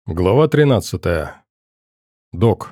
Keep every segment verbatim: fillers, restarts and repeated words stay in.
Глава тринадцатая. Док.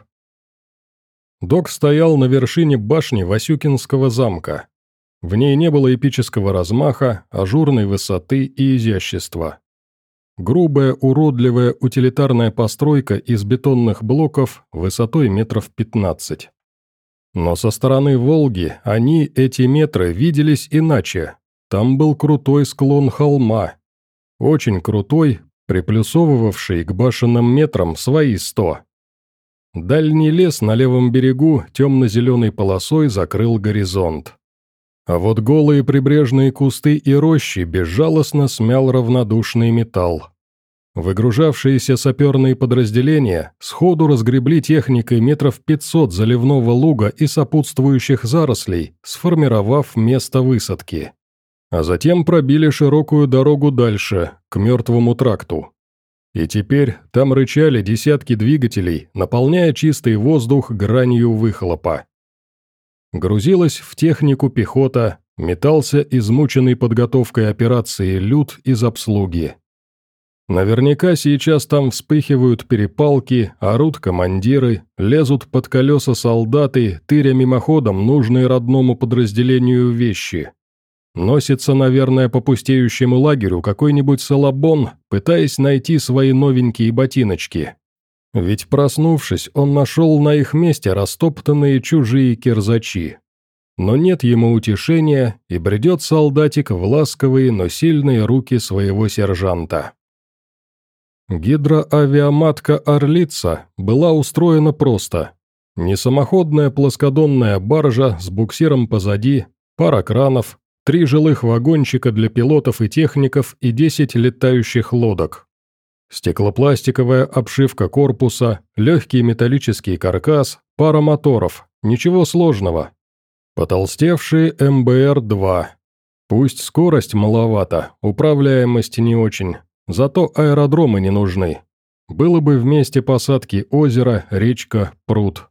Док стоял на вершине башни Васюкинского замка. В ней не было эпического размаха, ажурной высоты и изящества. Грубая, уродливая утилитарная постройка из бетонных блоков высотой метров пятнадцать. Но со стороны Волги они, эти метры, виделись иначе. Там был крутой склон холма. Очень крутой, приплюсовывавший к башенным метрам свои сто. Дальний лес на левом берегу темно-зеленой полосой закрыл горизонт. А вот голые прибрежные кусты и рощи безжалостно смял равнодушный металл. Выгружавшиеся саперные подразделения сходу разгребли техникой метров пятьсот заливного луга и сопутствующих зарослей, сформировав место высадки. А затем пробили широкую дорогу дальше, к мертвому тракту. И теперь там рычали десятки двигателей, наполняя чистый воздух гранью выхлопа. Грузилась в технику пехота, метался измученный подготовкой операции люд из обслуги. Наверняка сейчас там вспыхивают перепалки, орут командиры, лезут под колеса солдаты, тыря мимоходом нужные родному подразделению вещи. Носится, наверное, по пустеющему лагерю какой-нибудь салабон, пытаясь найти свои новенькие ботиночки. Ведь, проснувшись, он нашел на их месте растоптанные чужие кирзачи. Но нет ему утешения, и бредет солдатик в ласковые, но сильные руки своего сержанта. Гидроавиаматка «Орлица» была устроена просто. Не самоходная плоскодонная баржа с буксиром позади, пара кранов, три жилых вагончика для пилотов и техников и десять летающих лодок. Стеклопластиковая обшивка корпуса, легкий металлический каркас, пара моторов, ничего сложного. Потолстевшие эм бэ эр два. Пусть скорость маловата, управляемость не очень, зато аэродромы не нужны. Было бы вместе посадки озеро, речка, пруд.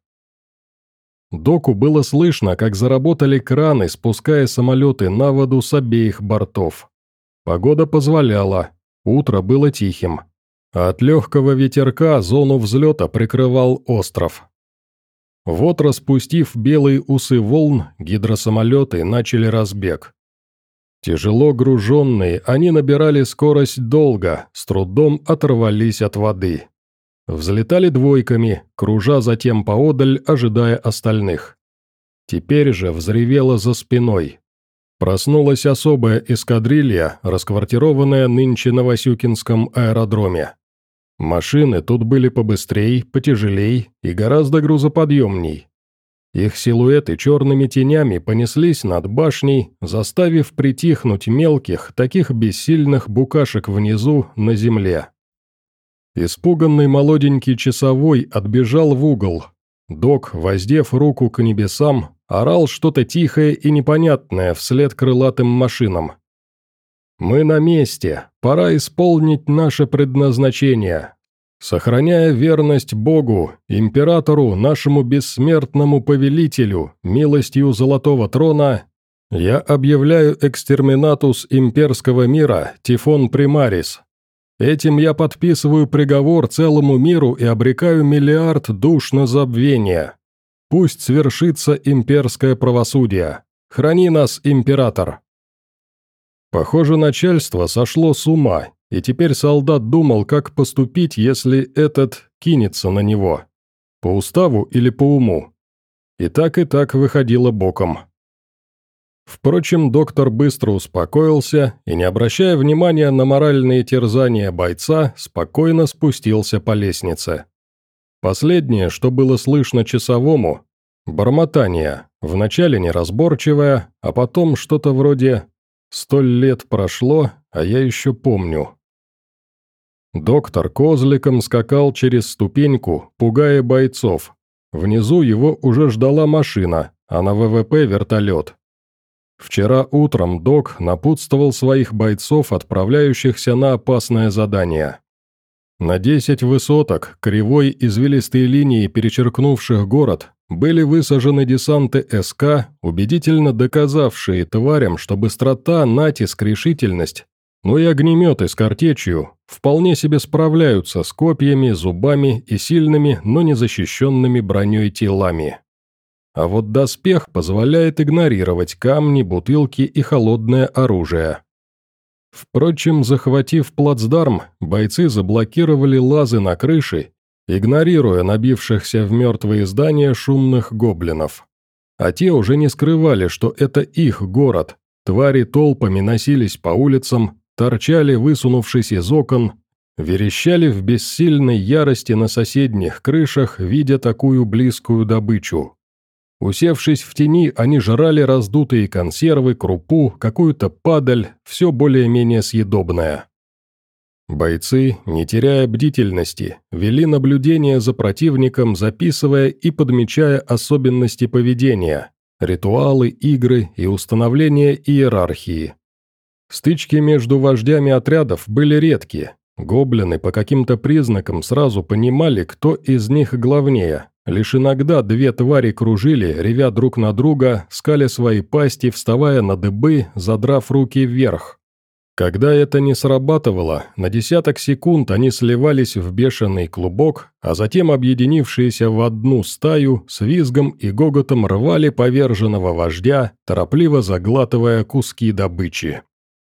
Доку было слышно, как заработали краны, спуская самолеты на воду с обеих бортов. Погода позволяла, утро было тихим. А от легкого ветерка зону взлета прикрывал остров. Вот, распустив белые усы волн, гидросамолеты начали разбег. Тяжело груженные, они набирали скорость долго, с трудом оторвались от воды. Взлетали двойками, кружа затем поодаль, ожидая остальных. Теперь же взревело за спиной. Проснулась особая эскадрилья, расквартированная нынче на Васюкинском аэродроме. Машины тут были побыстрей, потяжелей и гораздо грузоподъемней. Их силуэты черными тенями понеслись над башней, заставив притихнуть мелких, таких бессильных букашек внизу, на земле. Испуганный молоденький часовой отбежал в угол. Док, воздев руку к небесам, орал что-то тихое и непонятное вслед крылатым машинам. «Мы на месте, пора исполнить наше предназначение. Сохраняя верность Богу, императору, нашему бессмертному повелителю, милостью Золотого Трона, я объявляю экстерминатус имперского мира Тифон Примарис. Этим я подписываю приговор целому миру и обрекаю миллиард душ на забвение. Пусть свершится имперское правосудие. Храни нас, император». Похоже, начальство сошло с ума, и теперь солдат думал, как поступить, если этот кинется на него. По уставу или по уму. И так и так выходило боком. Впрочем, доктор быстро успокоился и, не обращая внимания на моральные терзания бойца, спокойно спустился по лестнице. Последнее, что было слышно часовому – бормотание, вначале неразборчивое, а потом что-то вроде «Столь лет прошло, а я еще помню». Доктор козликом скакал через ступеньку, пугая бойцов. Внизу его уже ждала машина, а на вэ вэ пэ вертолет. Вчера утром док напутствовал своих бойцов, отправляющихся на опасное задание. На десять высоток, кривой извилистой линии, перечеркнувших город, были высажены десанты эс ка, убедительно доказавшие тварям, что быстрота, натиск, решительность но и огнеметы с картечью вполне себе справляются с копьями, зубами и сильными, но не защищенными броней телами. А вот доспех позволяет игнорировать камни, бутылки и холодное оружие. Впрочем, захватив плацдарм, бойцы заблокировали лазы на крыше, игнорируя набившихся в мертвые здания шумных гоблинов. А те уже не скрывали, что это их город. Твари толпами носились по улицам, торчали, высунувшись из окон, верещали в бессильной ярости на соседних крышах, видя такую близкую добычу. Усевшись в тени, они жрали раздутые консервы, крупу, какую-то падаль, все более-менее съедобное. Бойцы, не теряя бдительности, вели наблюдение за противником, записывая и подмечая особенности поведения, ритуалы, игры и установление иерархии. Стычки между вождями отрядов были редки. Гоблины по каким-то признакам сразу понимали, кто из них главнее. Лишь иногда две твари кружили, ревя друг на друга, скаля свои пасти, вставая на дыбы, задрав руки вверх. Когда это не срабатывало, на десяток секунд они сливались в бешеный клубок, а затем, объединившиеся в одну стаю, с визгом и гоготом рвали поверженного вождя, торопливо заглатывая куски добычи.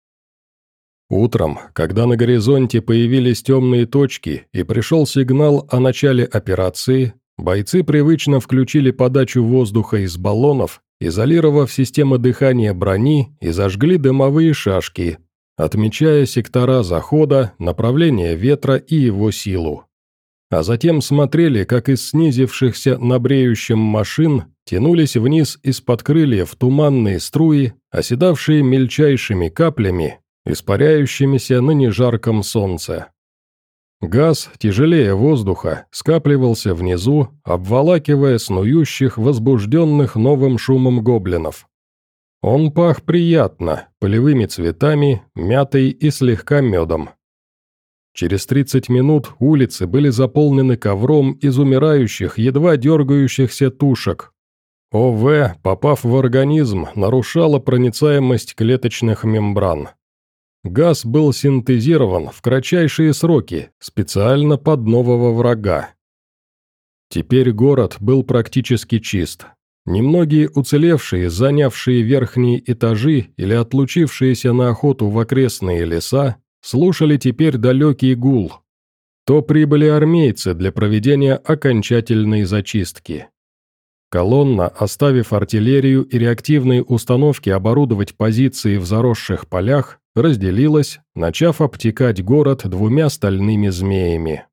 Утром, когда на горизонте появились темные точки и пришел сигнал о начале операции, бойцы привычно включили подачу воздуха из баллонов, изолировав системы дыхания брони и зажгли дымовые шашки, отмечая сектора захода, направление ветра и его силу. А затем смотрели, как из снизившихся на бреющем машин тянулись вниз из-под крыльев туманные струи, оседавшие мельчайшими каплями, испаряющимися на нежарком солнце. Газ, тяжелее воздуха, скапливался внизу, обволакивая снующих, возбужденных новым шумом гоблинов. Он пах приятно, полевыми цветами, мятой и слегка медом. Через тридцать минут улицы были заполнены ковром из умирающих, едва дергающихся тушек. ОВ, попав в организм, нарушала проницаемость клеточных мембран. Газ был синтезирован в кратчайшие сроки, специально под нового врага. Теперь город был практически чист. Немногие уцелевшие, занявшие верхние этажи или отлучившиеся на охоту в окрестные леса, слушали теперь далекий гул. То прибыли армейцы для проведения окончательной зачистки. Колонна, оставив артиллерию и реактивные установки оборудовать позиции в заросших полях, разделилась, начав обтекать город двумя стальными змеями.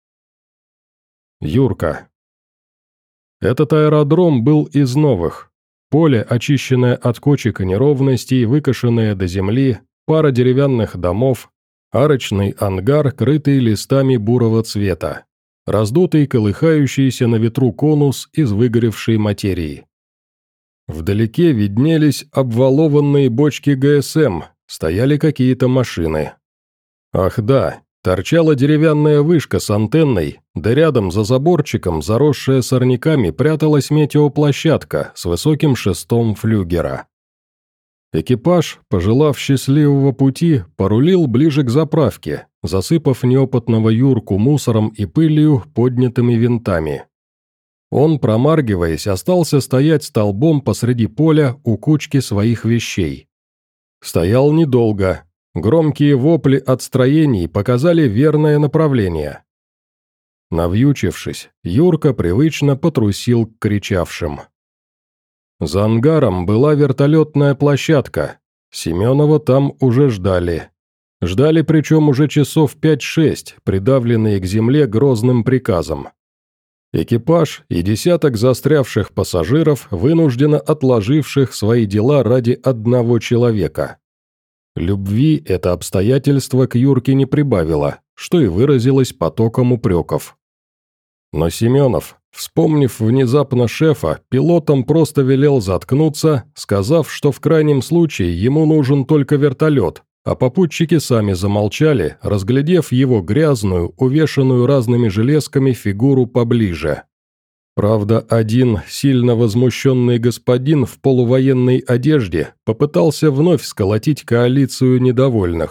Юрка. Этот аэродром был из новых. Поле, очищенное от кочек и неровностей, выкошенное до земли, пара деревянных домов, арочный ангар, крытый листами бурого цвета, раздутый, колыхающийся на ветру конус из выгоревшей материи. Вдалеке виднелись обвалованные бочки ГСМ, стояли какие-то машины. Ах да, торчала деревянная вышка с антенной, да рядом за заборчиком, заросшая сорняками, пряталась метеоплощадка с высоким шестом флюгера. Экипаж, пожелав счастливого пути, порулил ближе к заправке, засыпав неопытного Юрку мусором и пылью, поднятыми винтами. Он, промаргиваясь, остался стоять столбом посреди поля у кучки своих вещей. Стоял недолго. Громкие вопли от строений показали верное направление. Навьючившись, Юрка привычно потрусил к кричавшим. За ангаром была вертолетная площадка. Семенова там уже ждали. Ждали причем уже часов пять-шесть, придавленные к земле грозным приказом. Экипаж и десяток застрявших пассажиров, вынужденно отложивших свои дела ради одного человека. Любви это обстоятельство к Юрке не прибавило, что и выразилось потоком упреков. Но Семенов, вспомнив внезапно шефа, пилотам просто велел заткнуться, сказав, что в крайнем случае ему нужен только вертолет, а попутчики сами замолчали, разглядев его грязную, увешанную разными железками фигуру поближе. Правда, один сильно возмущенный господин в полувоенной одежде попытался вновь сколотить коалицию недовольных,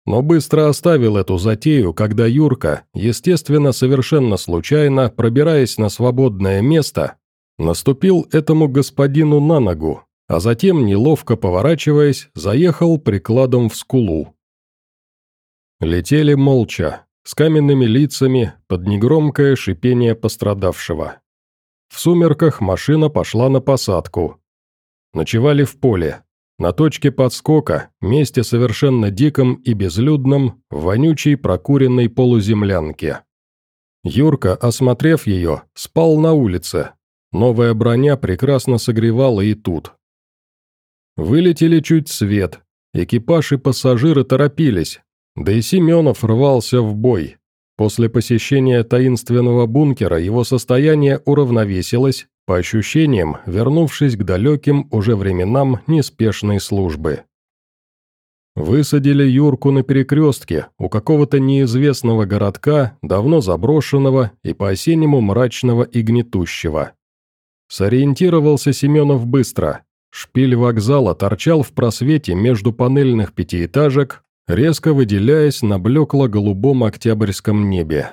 но быстро оставил эту затею, когда Юрка, естественно, совершенно случайно, пробираясь на свободное место, наступил этому господину на ногу, а затем, неловко поворачиваясь, заехал прикладом в скулу. Летели молча, с каменными лицами, под негромкое шипение пострадавшего. В сумерках машина пошла на посадку. Ночевали в поле. На точке подскока, месте совершенно диком и безлюдном, в вонючей прокуренной полуземлянке. Юрка, осмотрев ее, спал на улице. Новая броня прекрасно согревала и тут. Вылетели чуть свет. Экипаж и пассажиры торопились. Да и Семенов рвался в бой. После посещения таинственного бункера его состояние уравновесилось, по ощущениям, вернувшись к далеким уже временам неспешной службы. Высадили Юрку на перекрестке у какого-то неизвестного городка, давно заброшенного и по-осеннему мрачного и гнетущего. Сориентировался Семенов быстро. Шпиль вокзала торчал в просвете между панельных пятиэтажек, резко выделяясь на блекло-голубом октябрьском небе.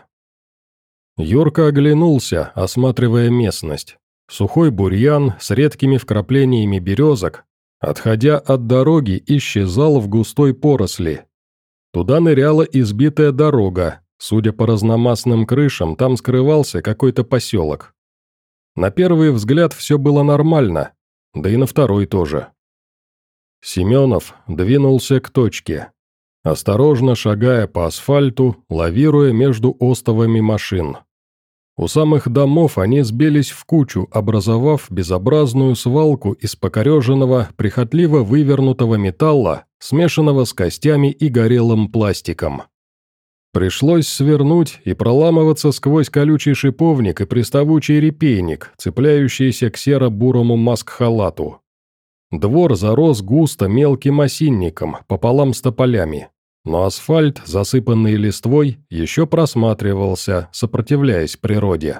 Юрка оглянулся, осматривая местность. Сухой бурьян с редкими вкраплениями березок, отходя от дороги, исчезал в густой поросли. Туда ныряла избитая дорога, судя по разномастным крышам, там скрывался какой-то поселок. На первый взгляд все было нормально, да и на второй тоже. Семенов двинулся к точке, осторожно шагая по асфальту, лавируя между остовами машин. У самых домов они сбились в кучу, образовав безобразную свалку из покореженного, прихотливо вывернутого металла, смешанного с костями и горелым пластиком. Пришлось свернуть и проламываться сквозь колючий шиповник и приставучий репейник, цепляющийся к серо-бурому маск-халату. Двор зарос густо мелким осинником, пополам с тополями. Но асфальт, засыпанный листвой, еще просматривался, сопротивляясь природе.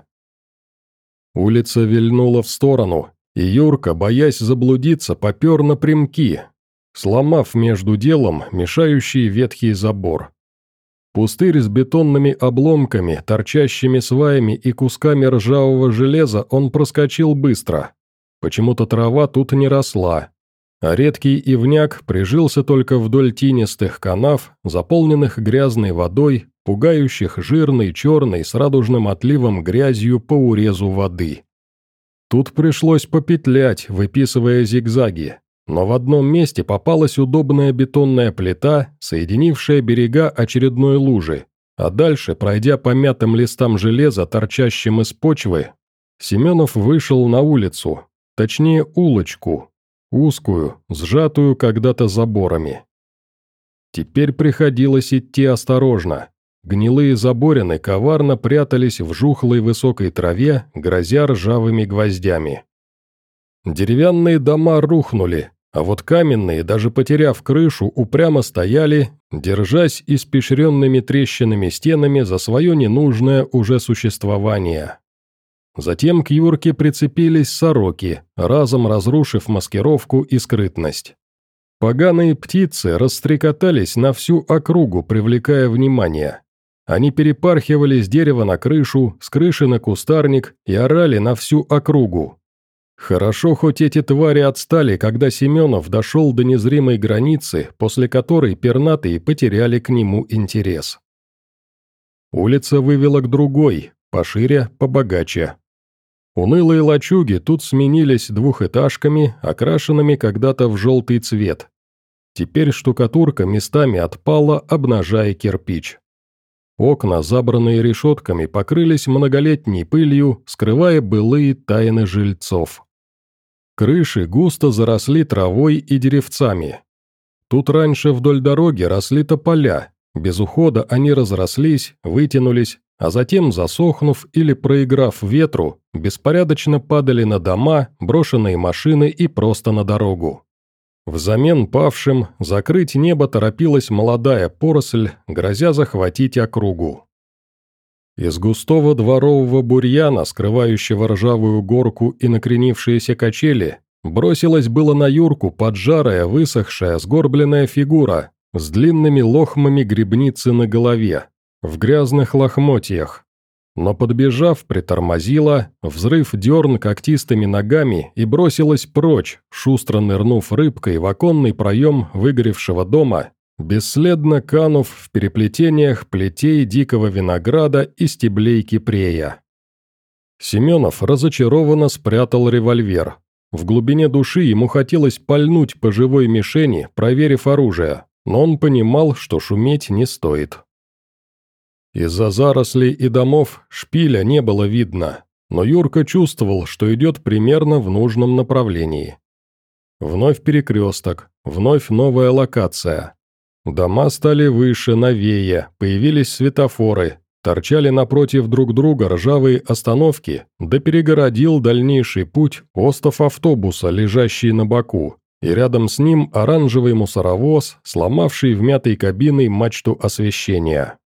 Улица вильнула в сторону, и Юрка, боясь заблудиться, попер напрямки, сломав между делом мешающий ветхий забор. Пустырь с бетонными обломками, торчащими сваями и кусками ржавого железа он проскочил быстро. Почему-то трава тут не росла, а редкий ивняк прижился только вдоль тинистых канав, заполненных грязной водой, пугающих жирной, черной, с радужным отливом грязью по урезу воды. Тут пришлось попетлять, выписывая зигзаги, но в одном месте попалась удобная бетонная плита, соединившая берега очередной лужи, а дальше, пройдя по мятым листам железа, торчащим из почвы, Семенов вышел на улицу, точнее улочку, узкую, сжатую когда-то заборами. Теперь приходилось идти осторожно. Гнилые заборины коварно прятались в жухлой высокой траве, грозя ржавыми гвоздями. Деревянные дома рухнули, а вот каменные, даже потеряв крышу, упрямо стояли, держась испещренными трещинами стенами за свое ненужное уже существование. Затем к Юрке прицепились сороки, разом разрушив маскировку и скрытность. Поганые птицы расстрекотались на всю округу, привлекая внимание. Они перепархивали с дерева на крышу, с крыши на кустарник и орали на всю округу. Хорошо, хоть эти твари отстали, когда Семенов дошел до незримой границы, после которой пернатые потеряли к нему интерес. Улица вывела к другой, пошире, побогаче. Унылые лачуги тут сменились двухэтажками, окрашенными когда-то в желтый цвет. Теперь штукатурка местами отпала, обнажая кирпич. Окна, забранные решетками, покрылись многолетней пылью, скрывая былые тайны жильцов. Крыши густо заросли травой и деревцами. Тут раньше вдоль дороги росли тополя, без ухода они разрослись, вытянулись, а затем, засохнув или проиграв ветру, беспорядочно падали на дома, брошенные машины и просто на дорогу. Взамен павшим закрыть небо торопилась молодая поросль, грозя захватить округу. Из густого дворового бурьяна, скрывающего ржавую горку и накренившиеся качели, бросилась было на Юрку поджарая, высохшая, сгорбленная фигура, с длинными лохмами гребницы на голове, в грязных лохмотьях. Но подбежав, притормозила, взрыв дерн когтистыми ногами и бросилась прочь, шустро нырнув рыбкой в оконный проем выгоревшего дома, бесследно канув в переплетениях плетей дикого винограда и стеблей кипрея. Семенов разочарованно спрятал револьвер. В глубине души ему хотелось пальнуть по живой мишени, проверив оружие, но он понимал, что шуметь не стоит. Из-за зарослей и домов шпиля не было видно, но Юрка чувствовал, что идет примерно в нужном направлении. Вновь перекресток, вновь новая локация. Дома стали выше, новее, появились светофоры, торчали напротив друг друга ржавые остановки, да перегородил дальнейший путь остов автобуса, лежащий на боку, и рядом с ним оранжевый мусоровоз, сломавший вмятой кабиной мачту освещения.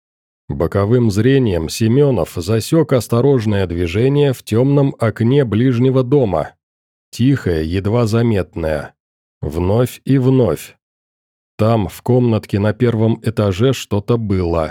Боковым зрением Семенов засек осторожное движение в темном окне ближнего дома. Тихое, едва заметное. Вновь и вновь. Там, в комнатке на первом этаже, что-то было.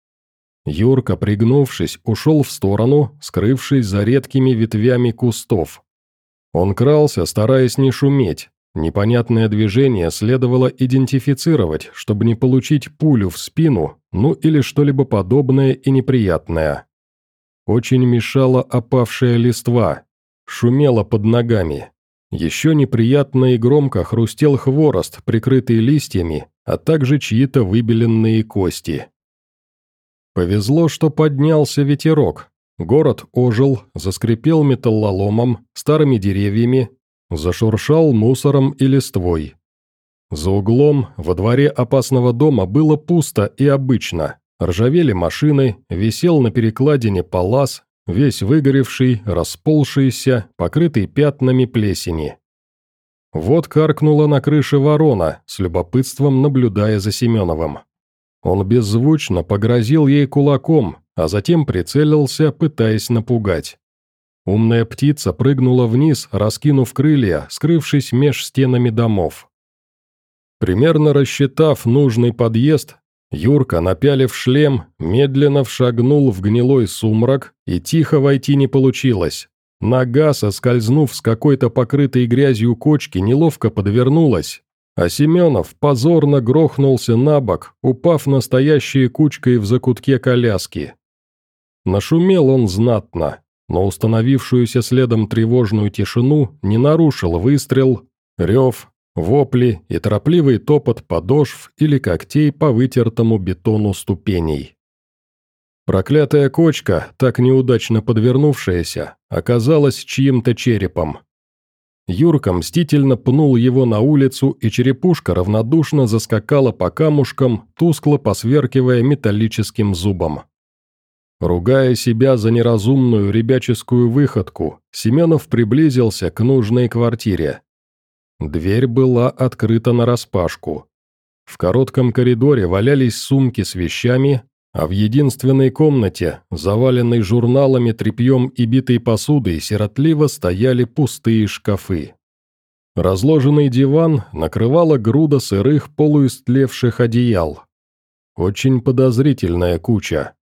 Юрка, пригнувшись, ушел в сторону, скрывшись за редкими ветвями кустов. Он крался, стараясь не шуметь. Непонятное движение следовало идентифицировать, чтобы не получить пулю в спину, ну или что-либо подобное и неприятное. Очень мешала опавшая листва, шумела под ногами. Еще неприятно и громко хрустел хворост, прикрытый листьями, а также чьи-то выбеленные кости. Повезло, что поднялся ветерок. Город ожил, заскрипел металлоломом, старыми деревьями, зашуршал мусором и листвой. За углом, во дворе опасного дома было пусто и обычно. Ржавели машины, висел на перекладине палас, весь выгоревший, расползшийся, покрытый пятнами плесени. Вот каркнула на крыше ворона, с любопытством наблюдая за Семеновым. Он беззвучно погрозил ей кулаком, а затем прицелился, пытаясь напугать. Умная птица прыгнула вниз, раскинув крылья, скрывшись меж стенами домов. Примерно рассчитав нужный подъезд, Юрка, напялив шлем, медленно вшагнул в гнилой сумрак, и тихо войти не получилось. Нога, соскользнув с какой-то покрытой грязью кочки, неловко подвернулась, а Семенов позорно грохнулся на бок, упав настоящей кучкой в закутке коляски. Нашумел он знатно, но установившуюся следом тревожную тишину не нарушил выстрел, рев, вопли и торопливый топот подошв или когтей по вытертому бетону ступеней. Проклятая кочка, так неудачно подвернувшаяся, оказалась чьим-то черепом. Юрка мстительно пнул его на улицу, и черепушка равнодушно заскакала по камушкам, тускло посверкивая металлическим зубом. Ругая себя за неразумную ребяческую выходку, Семенов приблизился к нужной квартире. Дверь была открыта нараспашку. В коротком коридоре валялись сумки с вещами, а в единственной комнате, заваленной журналами, тряпьем и битой посудой, сиротливо стояли пустые шкафы. Разложенный диван накрывала груда сырых полуистлевших одеял. Очень подозрительная куча.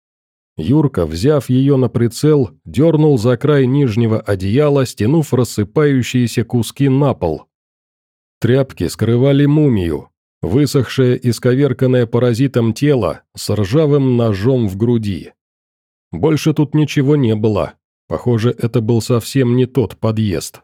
Юрка, взяв ее на прицел, дернул за край нижнего одеяла, стянув рассыпающиеся куски на пол. Тряпки скрывали мумию, высохшее и сковерканное паразитом тело с ржавым ножом в груди. Больше тут ничего не было. Похоже, это был совсем не тот подъезд.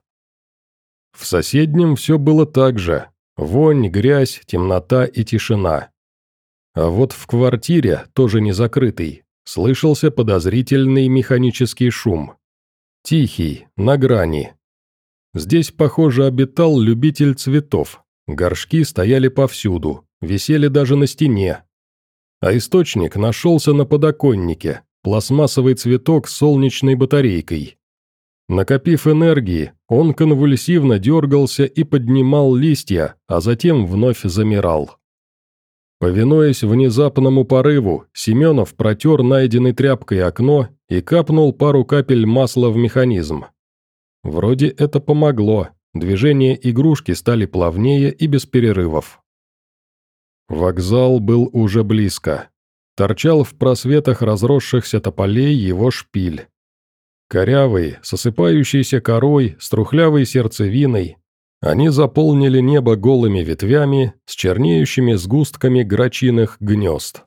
В соседнем все было так же. Вонь, грязь, темнота и тишина. А вот в квартире, тоже не закрытой, слышался подозрительный механический шум. Тихий, на грани. Здесь, похоже, обитал любитель цветов. Горшки стояли повсюду, висели даже на стене. А источник нашелся на подоконнике, пластмассовый цветок с солнечной батарейкой. Накопив энергии, он конвульсивно дергался и поднимал листья, а затем вновь замирал. Повинуясь внезапному порыву, Семенов протер найденной тряпкой окно и капнул пару капель масла в механизм. Вроде это помогло, движения игрушки стали плавнее и без перерывов. Вокзал был уже близко. Торчал в просветах разросшихся тополей его шпиль. Корявый, с осыпающейся корой, с трухлявой сердцевиной, они заполнили небо голыми ветвями с чернеющими сгустками грачиных гнезд.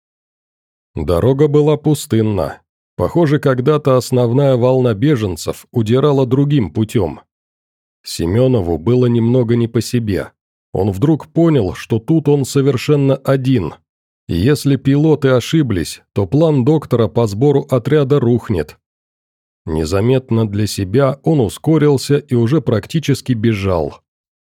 Дорога была пустынна. Похоже, когда-то основная волна беженцев удирала другим путем. Семенову было немного не по себе. Он вдруг понял, что тут он совершенно один. И если пилоты ошиблись, то план доктора по сбору отряда рухнет. Незаметно для себя он ускорился и уже практически бежал.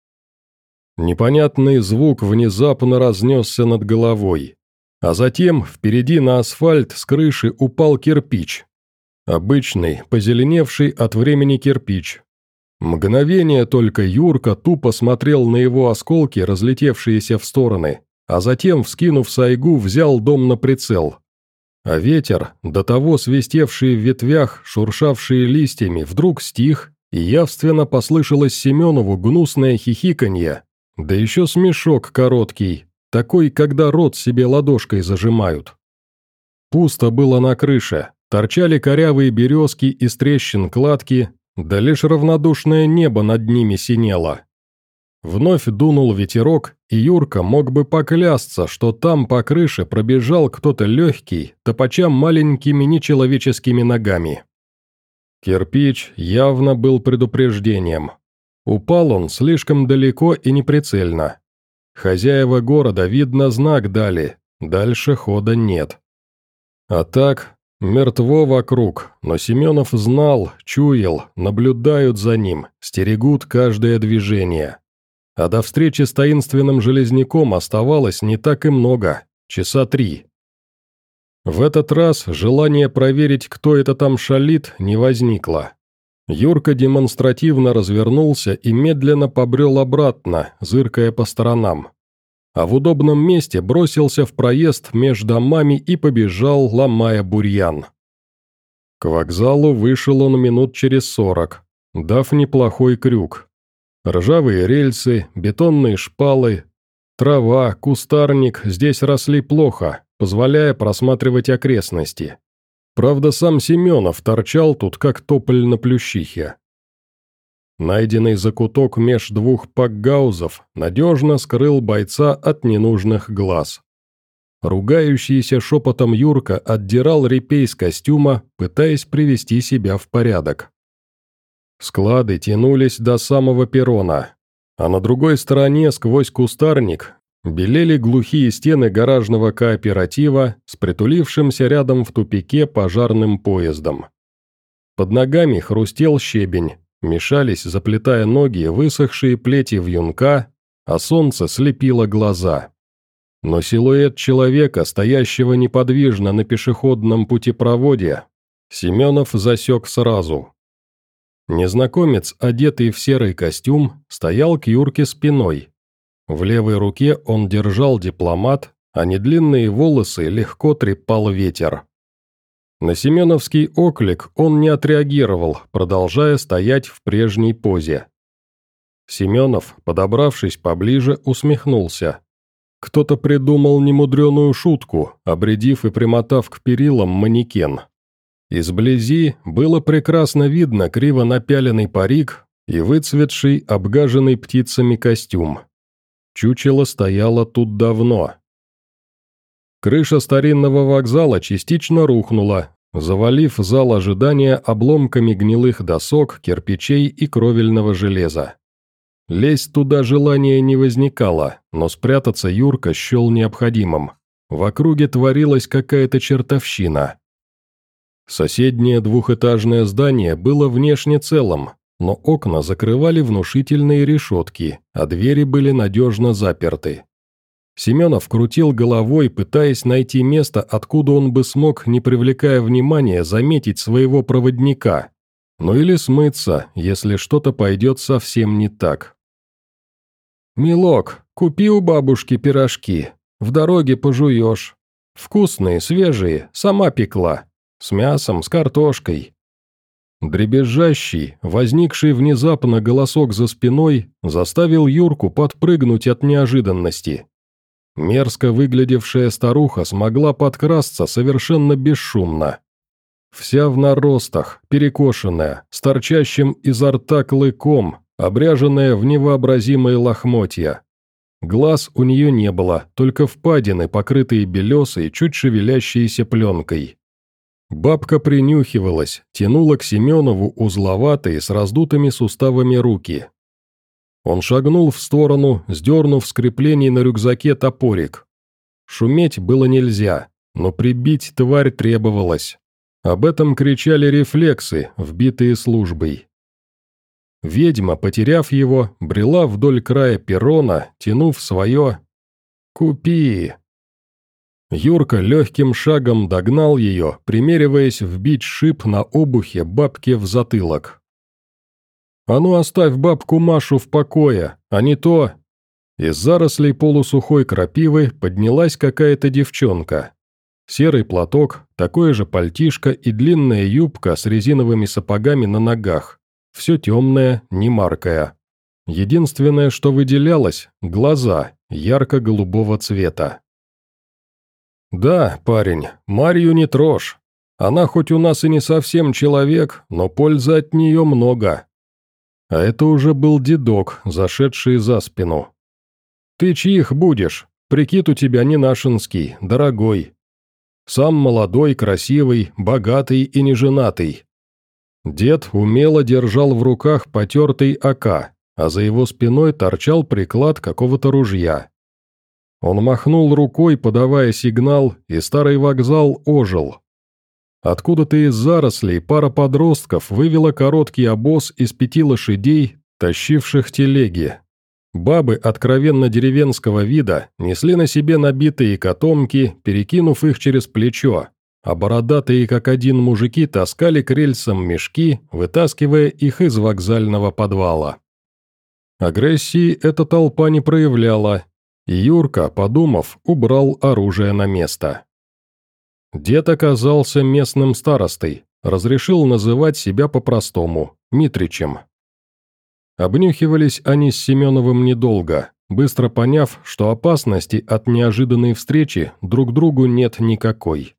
Непонятный звук внезапно разнесся над головой. А затем впереди на асфальт с крыши упал кирпич. Обычный, позеленевший от времени кирпич. Мгновение только Юрка тупо смотрел на его осколки, разлетевшиеся в стороны, а затем, вскинув сайгу, взял дом на прицел. А ветер, до того свистевший в ветвях, шуршавший листьями, вдруг стих, и явственно послышалось Семенову гнусное хихиканье, да еще смешок короткий, такой, когда рот себе ладошкой зажимают. Пусто было на крыше, торчали корявые березки из трещин кладки, да лишь равнодушное небо над ними синело. Вновь дунул ветерок, и Юрка мог бы поклясться, что там по крыше пробежал кто-то легкий, топача маленькими нечеловеческими ногами. Кирпич явно был предупреждением. Упал он слишком далеко и неприцельно. Хозяева города, видно, знак дали, дальше хода нет. А так, мертво вокруг, но Семенов знал, чуял, наблюдают за ним, стерегут каждое движение. А до встречи с таинственным железняком оставалось не так и много, часа три. В этот раз желание проверить, кто это там шалит, не возникло. Юрка демонстративно развернулся и медленно побрел обратно, зыркая по сторонам. А в удобном месте бросился в проезд между домами и побежал, ломая бурьян. К вокзалу вышел он минут через сорок, дав неплохой крюк. Ржавые рельсы, бетонные шпалы, трава, кустарник здесь росли плохо, позволяя просматривать окрестности. Правда, сам Семенов торчал тут, как тополь на плющихе. Найденный закуток меж двух пакгаузов надежно скрыл бойца от ненужных глаз. Ругающийся шепотом Юрка отдирал репей с костюма, пытаясь привести себя в порядок. Склады тянулись до самого перрона, а на другой стороне, сквозь кустарник, белели глухие стены гаражного кооператива с притулившимся рядом в тупике пожарным поездом. Под ногами хрустел щебень, мешались, заплетая ноги, высохшие плети вьюнка, а солнце слепило глаза. Но силуэт человека, стоящего неподвижно на пешеходном путепроводе, Семенов засек сразу. Незнакомец, одетый в серый костюм, стоял к Юрке спиной. В левой руке он держал дипломат, а недлинные волосы легко трепал ветер. На семеновский оклик он не отреагировал, продолжая стоять в прежней позе. Семенов, подобравшись поближе, усмехнулся. Кто-то придумал немудреную шутку, обредив и примотав к перилам манекен. Изблизи было прекрасно видно криво напяленный парик и выцветший, обгаженный птицами костюм. Чучело стояло тут давно. Крыша старинного вокзала частично рухнула, завалив зал ожидания обломками гнилых досок, кирпичей и кровельного железа. Лезть туда желания не возникало, но спрятаться Юрка счел необходимым. В округе творилась какая-то чертовщина. Соседнее двухэтажное здание было внешне целым, но окна закрывали внушительные решетки, а двери были надежно заперты. Семенов крутил головой, пытаясь найти место, откуда он бы смог, не привлекая внимания, заметить своего проводника. Ну или смыться, если что-то пойдет совсем не так. «Милок, купи у бабушки пирожки, в дороге пожуешь. Вкусные, свежие, сама пекла, с мясом, с картошкой». Дребезжащий, возникший внезапно голосок за спиной заставил Юрку подпрыгнуть от неожиданности. Мерзко выглядевшая старуха смогла подкрасться совершенно бесшумно. Вся в наростах, перекошенная, с торчащим изо рта клыком, обряженная в невообразимые лохмотья. Глаз у нее не было, только впадины, покрытые белесой, чуть шевелящейся пленкой. Бабка принюхивалась, тянула к Семенову узловатые с раздутыми суставами руки. Он шагнул в сторону, сдернув с креплений на рюкзаке топорик. Шуметь было нельзя, но прибить тварь требовалось. Об этом кричали рефлексы, вбитые службой. Ведьма, потеряв его, брела вдоль края перрона, тянув свое «Купи!». Юрка легким шагом догнал ее, примериваясь вбить шип на обухе бабке в затылок. «А ну оставь бабку Машу в покое, а не то...» Из зарослей полусухой крапивы поднялась какая-то девчонка. Серый платок, такое же пальтишко и длинная юбка с резиновыми сапогами на ногах. Все темное, немаркое. Единственное, что выделялось – глаза, ярко-голубого цвета. «Да, парень, Марью не трожь. Она хоть у нас и не совсем человек, но пользы от нее много». А это уже был дедок, зашедший за спину. «Ты чьих будешь? Прикид у тебя не нашинский, дорогой. Сам молодой, красивый, богатый и неженатый». Дед умело держал в руках потертый АК, а за его спиной торчал приклад какого-то ружья. Он махнул рукой, подавая сигнал, и старый вокзал ожил. Откуда-то из зарослей пара подростков вывела короткий обоз из пяти лошадей, тащивших телеги. Бабы откровенно деревенского вида несли на себе набитые котомки, перекинув их через плечо, а бородатые как один мужики таскали к рельсам мешки, вытаскивая их из вокзального подвала. Агрессии эта толпа не проявляла, и Юрка, подумав, убрал оружие на место. Дед оказался местным старостой, разрешил называть себя по-простому – Митричем. Обнюхивались они с Семеновым недолго, быстро поняв, что опасности от неожиданной встречи друг другу нет никакой.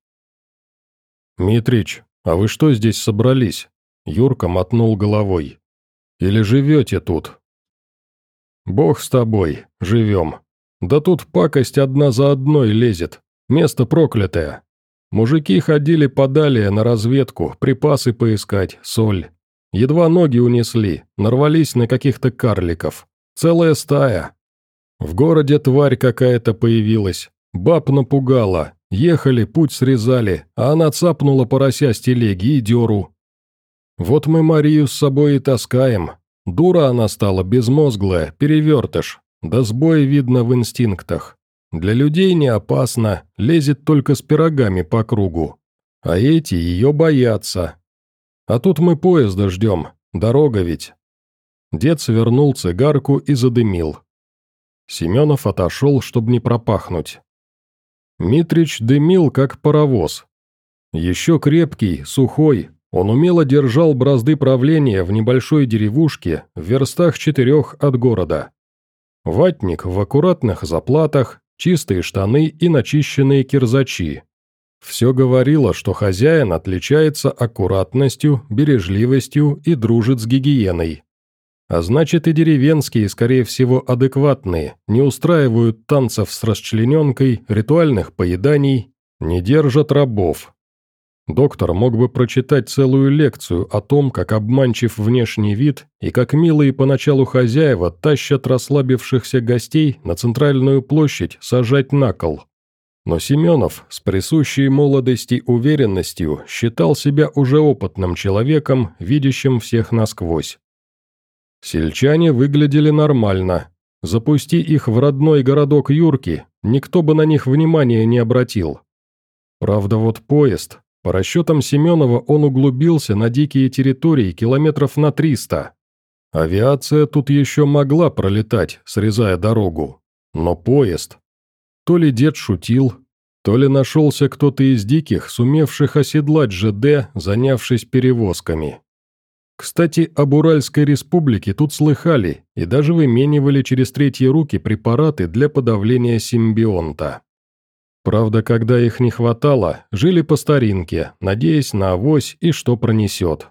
«Митрич, а вы что здесь собрались?» Юрка мотнул головой. «Или живете тут?» «Бог с тобой, живем. Да тут пакость одна за одной лезет, место проклятое. Мужики ходили подалее на разведку, припасы поискать, соль. Едва ноги унесли, нарвались на каких-то карликов. Целая стая. В городе тварь какая-то появилась, баб напугала, ехали, путь срезали, а она цапнула порося с телеги и дёру. Вот мы Марию с собой и таскаем. Дура она стала, безмозглая, перевертыш, да сбой видно в инстинктах. Для людей не опасно, лезет только с пирогами по кругу. А эти ее боятся. А тут мы поезда ждем, дорога ведь». Дед свернул цигарку и задымил. Семенов отошел, чтобы не пропахнуть. Митрич дымил, как паровоз. Еще крепкий, сухой, он умело держал бразды правления в небольшой деревушке в верстах четырех от города. Ватник в аккуратных заплатах, чистые штаны и начищенные кирзачи. Все говорило, что хозяин отличается аккуратностью, бережливостью и дружит с гигиеной. А значит, и деревенские, скорее всего, адекватные, не устраивают танцев с расчлененкой, ритуальных поеданий, не держат рабов. Доктор мог бы прочитать целую лекцию о том, как обманчив внешний вид и как милые поначалу хозяева тащат расслабившихся гостей на центральную площадь сажать на кол. Но Семенов с присущей молодости уверенностью считал себя уже опытным человеком, видящим всех насквозь. Сельчане выглядели нормально. Запусти их в родной городок Юрки, никто бы на них внимания не обратил. Правда, вот поезд, по расчетам Семенова, он углубился на дикие территории километров на триста. Авиация тут еще могла пролетать, срезая дорогу. Но поезд... То ли дед шутил, то ли нашелся кто-то из диких, сумевших оседлать ЖД, занявшись перевозками. Кстати, об Уральской республике тут слыхали и даже выменивали через третьи руки препараты для подавления симбионта. Правда, когда их не хватало, жили по старинке, надеясь на авось и что пронесет.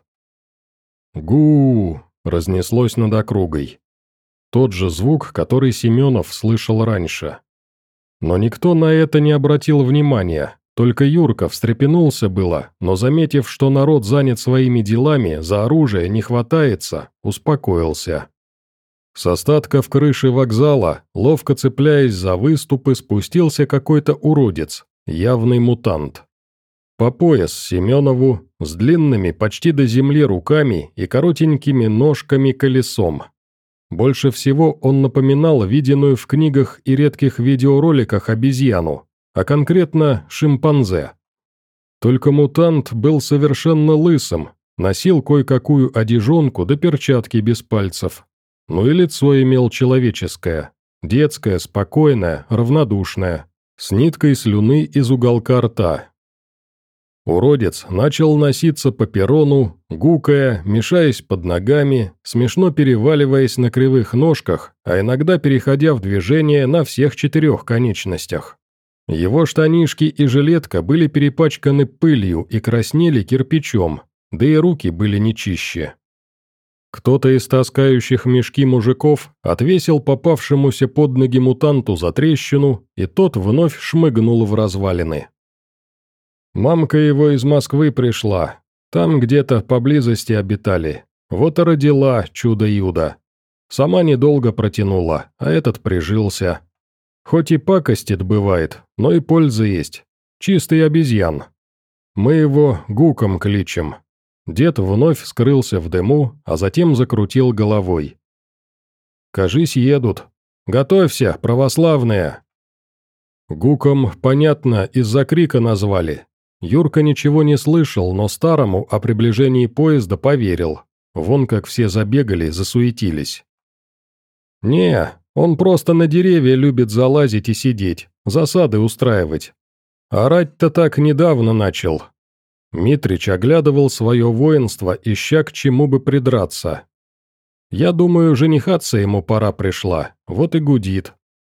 «Гу!» – разнеслось над округой. Тот же звук, который Семенов слышал раньше. Но никто на это не обратил внимания, только Юрка встрепенулся было, но, заметив, что народ занят своими делами, за оружие не хватается, успокоился. С остатков крыши вокзала, ловко цепляясь за выступы, спустился какой-то уродец, явный мутант. По пояс Семенову, с длинными почти до земли руками и коротенькими ножками-колесом. Больше всего он напоминал виденную в книгах и редких видеороликах обезьяну, а конкретно шимпанзе. Только мутант был совершенно лысым, носил кое-какую одежонку да перчатки без пальцев. Ну и лицо имел человеческое, детское, спокойное, равнодушное, с ниткой слюны из уголка рта. Уродец начал носиться по перрону, гукая, мешаясь под ногами, смешно переваливаясь на кривых ножках, а иногда переходя в движение на всех четырех конечностях. Его штанишки и жилетка были перепачканы пылью и краснели кирпичом, да и руки были не чище. Кто-то из таскающих мешки мужиков отвесил попавшемуся под ноги мутанту за трещину, и тот вновь шмыгнул в развалины. Мамка его из Москвы пришла, там где-то поблизости обитали, вот и родила чудо-юдо. Сама недолго протянула, а этот прижился. Хоть и пакостит бывает, но и польза есть, чистый обезьян. Мы его Гуком кличем. Дед вновь скрылся в дыму, а затем закрутил головой. «Кажись, едут. Готовься, православные!» Гуком, понятно, из-за крика назвали. Юрка ничего не слышал, но старому о приближении поезда поверил. Вон как все забегали, засуетились. «Не, он просто на деревья любит залазить и сидеть, засады устраивать. Орать-то так недавно начал». Митрич оглядывал свое воинство, ища к чему бы придраться. «Я думаю, женихаться ему пора пришла, вот и гудит».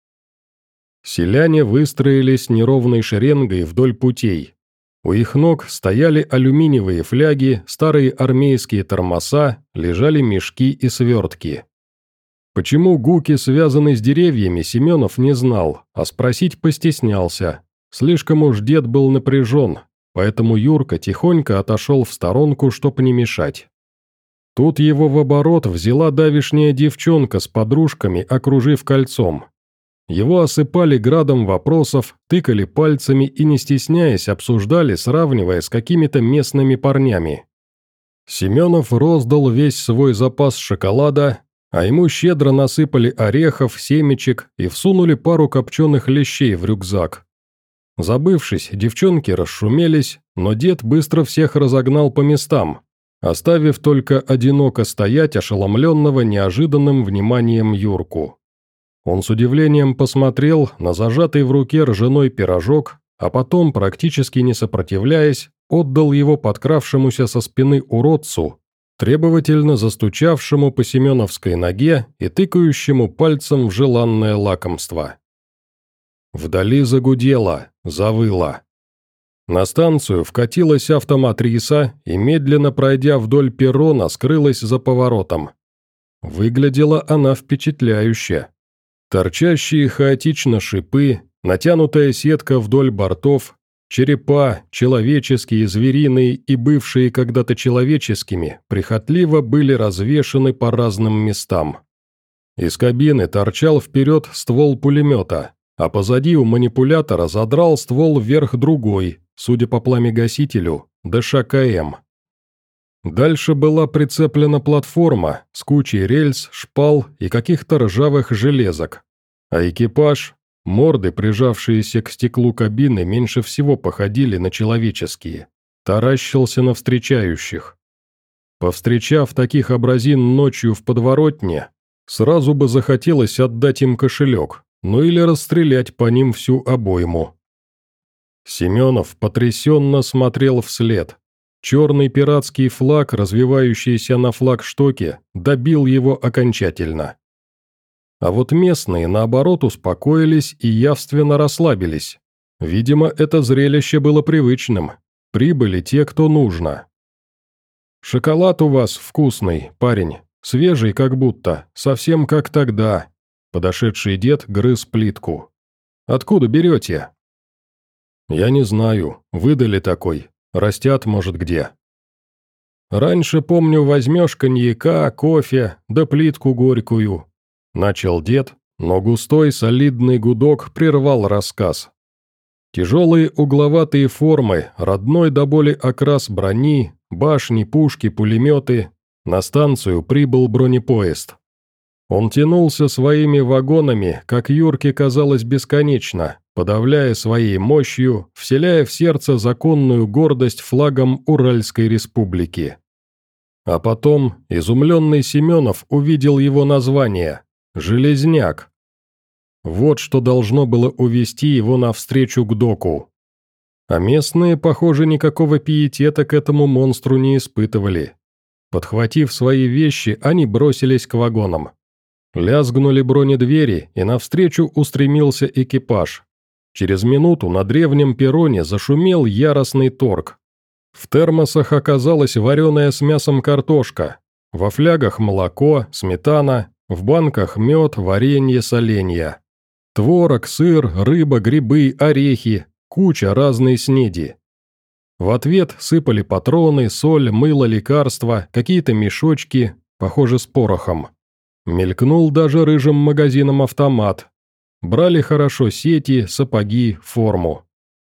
Селяне выстроились неровной шеренгой вдоль путей. У их ног стояли алюминиевые фляги, старые армейские тормоза, лежали мешки и свертки. Почему гуки связаны с деревьями, Семенов не знал, а спросить постеснялся. Слишком уж дед был напряжен. Поэтому Юрка тихонько отошел в сторонку, чтоб не мешать. Тут его в оборот взяла давишняя девчонка с подружками, окружив кольцом. Его осыпали градом вопросов, тыкали пальцами и, не стесняясь, обсуждали, сравнивая с какими-то местными парнями. Семенов роздал весь свой запас шоколада, а ему щедро насыпали орехов, семечек и всунули пару копченых лещей в рюкзак. Забывшись, девчонки расшумелись, но дед быстро всех разогнал по местам, оставив только одиноко стоять ошеломленного неожиданным вниманием Юрку. Он с удивлением посмотрел на зажатый в руке ржаной пирожок, а потом, практически не сопротивляясь, отдал его подкравшемуся со спины уродцу, требовательно застучавшему по семеновской ноге и тыкающему пальцем в желанное лакомство. Вдали загудело, завыло. На станцию вкатилась автоматриса и, медленно пройдя вдоль перрона, скрылась за поворотом. Выглядела она впечатляюще. Торчащие хаотично шипы, натянутая сетка вдоль бортов, черепа, человеческие, звериные и бывшие когда-то человеческими, прихотливо были развешаны по разным местам. Из кабины торчал вперед ствол пулемета, а позади у манипулятора задрал ствол вверх другой, судя по пламегасителю, ДШКМ. Дальше была прицеплена платформа с кучей рельс, шпал и каких-то ржавых железок. А экипаж, морды, прижавшиеся к стеклу кабины, меньше всего походили на человеческие, таращился на встречающих. Повстречав таких образин ночью в подворотне, сразу бы захотелось отдать им кошелек, ну или расстрелять по ним всю обойму. Семенов потрясенно смотрел вслед. Черный пиратский флаг, развивающийся на флагштоке, добил его окончательно. А вот местные, наоборот, успокоились и явственно расслабились. Видимо, это зрелище было привычным. Прибыли те, кто нужно. «Шоколад у вас вкусный, парень, свежий как будто, совсем как тогда». Подошедший дед грыз плитку. «Откуда берете?» «Я не знаю, выдали такой, растят, может, где». «Раньше, помню, возьмешь коньяка, кофе, да плитку горькую», — начал дед, но густой солидный гудок прервал рассказ. Тяжелые угловатые формы, родной до боли окрас брони, башни, пушки, пулеметы. На станцию прибыл бронепоезд. Он тянулся своими вагонами, как Юрке казалось, бесконечно, подавляя своей мощью, вселяя в сердце законную гордость флагом Уральской республики. А потом изумленный Семенов увидел его название – «Железняк». Вот что должно было увести его навстречу к доку. А местные, похоже, никакого пиетета к этому монстру не испытывали. Подхватив свои вещи, они бросились к вагонам. Лязгнули бронедвери, и навстречу устремился экипаж. Через минуту на древнем перроне зашумел яростный торг. В термосах оказалась вареная с мясом картошка, во флягах молоко, сметана, в банках мед, варенье, соленья. Творог, сыр, рыба, грибы, орехи, куча разной снеди. В ответ сыпали патроны, соль, мыло, лекарства, какие-то мешочки, похоже, с порохом. Мелькнул даже рыжим магазином автомат. Брали хорошо сети, сапоги, форму.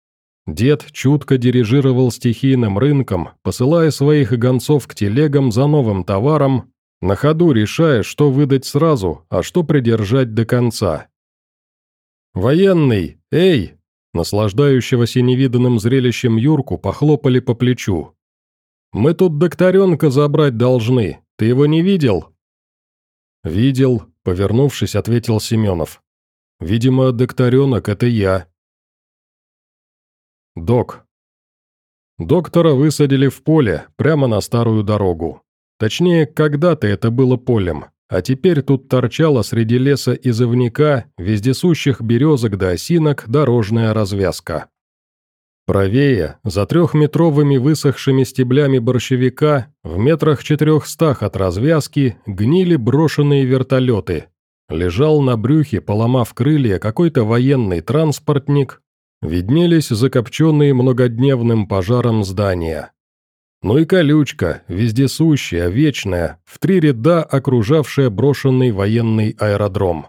Дед чутко дирижировал стихийным рынком, посылая своих гонцов к телегам за новым товаром, на ходу решая, что выдать сразу, а что придержать до конца. «Военный! Эй!» Наслаждающегося невиданным зрелищем Юрку похлопали по плечу. «Мы тут докторенка забрать должны, ты его не видел?» «Видел», — повернувшись, ответил Семенов. «Видимо, докторенок — это я». Док. Доктора высадили в поле, прямо на старую дорогу. Точнее, когда-то это было полем, а теперь тут торчала среди леса и ивника, вездесущих березок до осинок, дорожная развязка. Правее, за трехметровыми высохшими стеблями борщевика, в метрах четырехстах от развязки, гнили брошенные вертолеты. Лежал на брюхе, поломав крылья, какой-то военный транспортник. Виднелись закопченные многодневным пожаром здания. Ну и колючка, вездесущая, вечная, в три ряда окружавшая брошенный военный аэродром.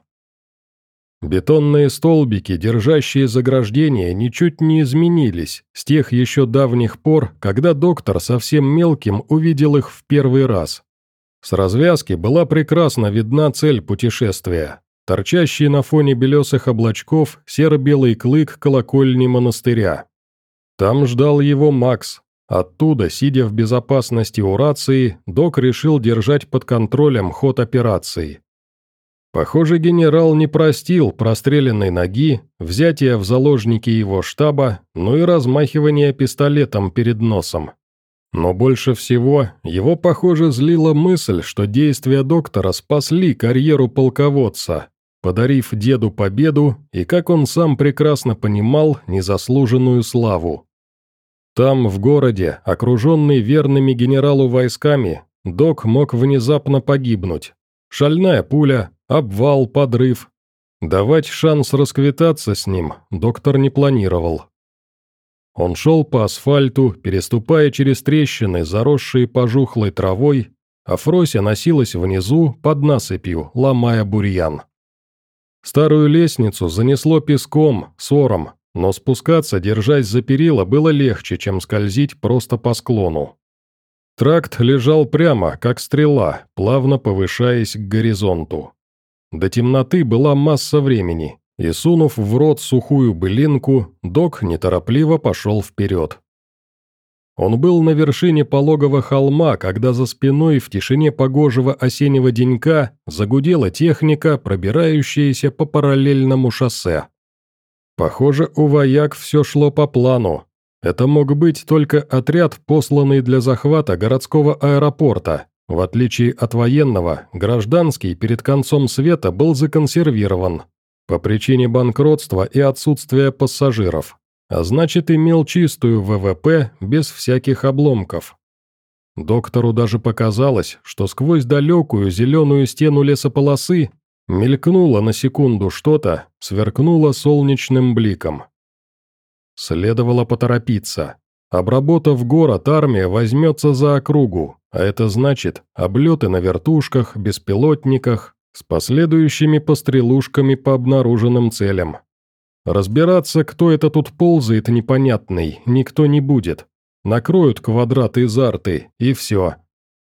Бетонные столбики, держащие заграждения, ничуть не изменились с тех еще давних пор, когда доктор совсем мелким увидел их в первый раз. С развязки была прекрасно видна цель путешествия. Торчащий на фоне белесых облачков серо-белый клык колокольни монастыря. Там ждал его Макс. Оттуда, сидя в безопасности у рации, док решил держать под контролем ход операции. Похоже, генерал не простил простреленной ноги, взятия в заложники его штаба, ну и размахивания пистолетом перед носом. Но больше всего его, похоже, злила мысль, что действия доктора спасли карьеру полководца, подарив деду победу и, как он сам прекрасно понимал, незаслуженную славу. Там, в городе, окруженный верными генералу войсками, док мог внезапно погибнуть. Шальная пуля, обвал, подрыв. Давать шанс расквитаться с ним доктор не планировал. Он шел по асфальту, переступая через трещины, заросшие пожухлой травой, а Фрося носилась внизу, под насыпью, ломая бурьян. Старую лестницу занесло песком, сором, но спускаться, держась за перила, было легче, чем скользить просто по склону. Тракт лежал прямо, как стрела, плавно повышаясь к горизонту. До темноты была масса времени, и, сунув в рот сухую былинку, док неторопливо пошел вперед. Он был на вершине пологого холма, когда за спиной в тишине погожего осеннего денька загудела техника, пробирающаяся по параллельному шоссе. Похоже, у вояк все шло по плану. Это мог быть только отряд, посланный для захвата городского аэропорта. В отличие от военного, гражданский перед концом света был законсервирован по причине банкротства и отсутствия пассажиров, а значит имел чистую вэ вэ пэ без всяких обломков. Доктору даже показалось, что сквозь далекую зеленую стену лесополосы мелькнуло на секунду что-то, сверкнуло солнечным бликом. Следовало поторопиться. Обработав город, армия возьмется за округу, а это значит облеты на вертушках, беспилотниках, с последующими пострелушками по обнаруженным целям. Разбираться, кто это тут ползает непонятный, никто не будет. Накроют квадрат из арты, и все.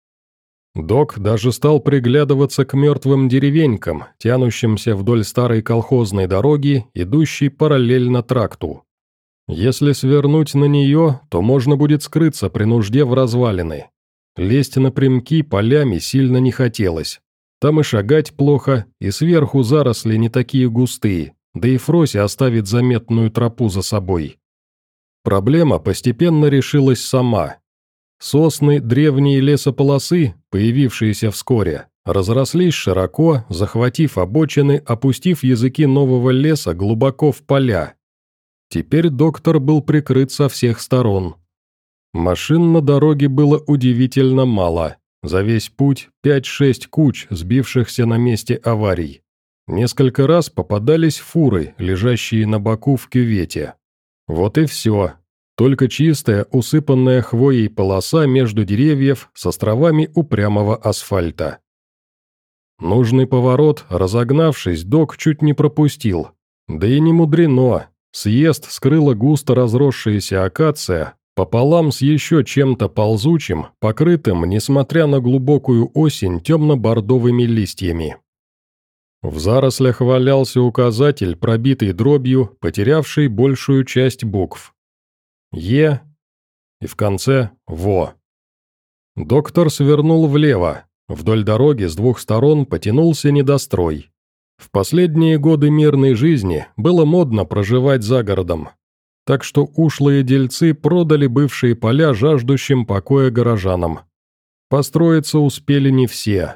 Док даже стал приглядываться к мертвым деревенькам, тянущимся вдоль старой колхозной дороги, идущей параллельно тракту. Если свернуть на нее, то можно будет скрыться при нужде в развалины. Лезть напрямки полями сильно не хотелось. Там и шагать плохо, и сверху заросли не такие густые, да и Фрося оставит заметную тропу за собой. Проблема постепенно решилась сама. Сосны древние лесополосы, появившиеся вскоре, разрослись широко, захватив обочины, опустив языки нового леса глубоко в поля. Теперь доктор был прикрыт со всех сторон. Машин на дороге было удивительно мало. За весь путь пять-шесть куч, сбившихся на месте аварий. Несколько раз попадались фуры, лежащие на боку в кювете. Вот и все. Только чистая, усыпанная хвоей полоса между деревьев с островами упрямого асфальта. Нужный поворот, разогнавшись, док чуть не пропустил. Да и не мудрено. Съезд скрыла густо разросшаяся акация, пополам с еще чем-то ползучим, покрытым, несмотря на глубокую осень, темно-бордовыми листьями. В зарослях валялся указатель, пробитый дробью, потерявший большую часть букв. «Е» и в конце «Во». Доктор свернул влево. Вдоль дороги с двух сторон потянулся недострой. В последние годы мирной жизни было модно проживать за городом, так что ушлые дельцы продали бывшие поля жаждущим покоя горожанам. Построиться успели не все.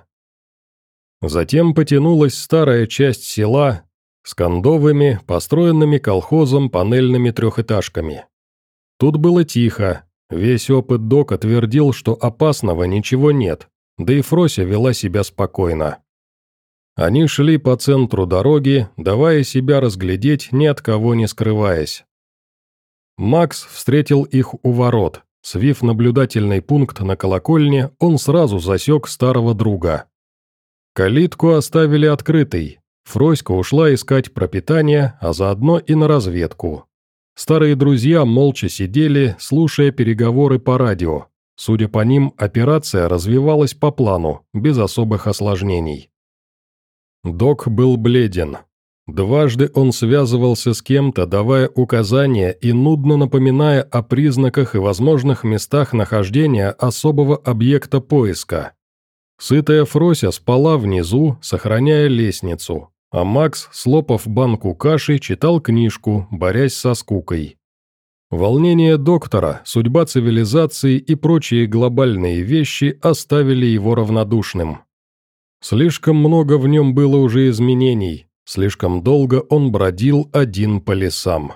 Затем потянулась старая часть села с кондовыми, построенными колхозом панельными трехэтажками. Тут было тихо, весь опыт дока твердил, что опасного ничего нет, да и Фрося вела себя спокойно. Они шли по центру дороги, давая себя разглядеть, ни от кого не скрываясь. Макс встретил их у ворот. Свив наблюдательный пункт на колокольне, он сразу засек старого друга. Калитку оставили открытой. Фроська ушла искать пропитание, а заодно и на разведку. Старые друзья молча сидели, слушая переговоры по радио. Судя по ним, операция развивалась по плану, без особых осложнений. Док был бледен. Дважды он связывался с кем-то, давая указания и нудно напоминая о признаках и возможных местах нахождения особого объекта поиска. Сытая Фрося спала внизу, сохраняя лестницу, а Макс, слопав банку каши, читал книжку, борясь со скукой. Волнение доктора, судьба цивилизации и прочие глобальные вещи оставили его равнодушным. Слишком много в нем было уже изменений, слишком долго он бродил один по лесам.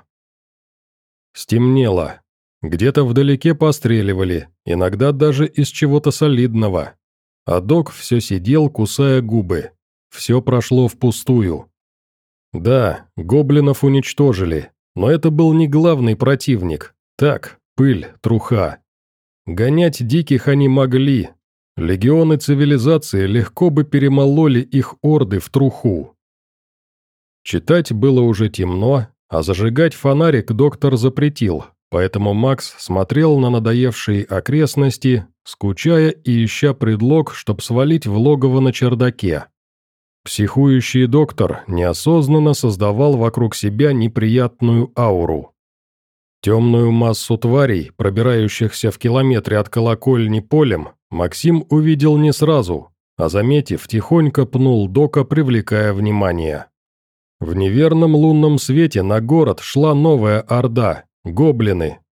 Стемнело. Где-то вдалеке постреливали, иногда даже из чего-то солидного. А док все сидел, кусая губы. Все прошло впустую. Да, гоблинов уничтожили, но это был не главный противник. Так, пыль, труха. Гонять диких они могли. Легионы цивилизации легко бы перемололи их орды в труху. Читать было уже темно, а зажигать фонарик доктор запретил, поэтому Макс смотрел на надоевшие окрестности, скучая и ища предлог, чтоб свалить в логово на чердаке. Психующий доктор неосознанно создавал вокруг себя неприятную ауру. Темную массу тварей, пробирающихся в километре от колокольни полем, Максим увидел не сразу, а заметив, тихонько пнул дока, привлекая внимание. В неверном лунном свете на город шла новая орда, гоблины,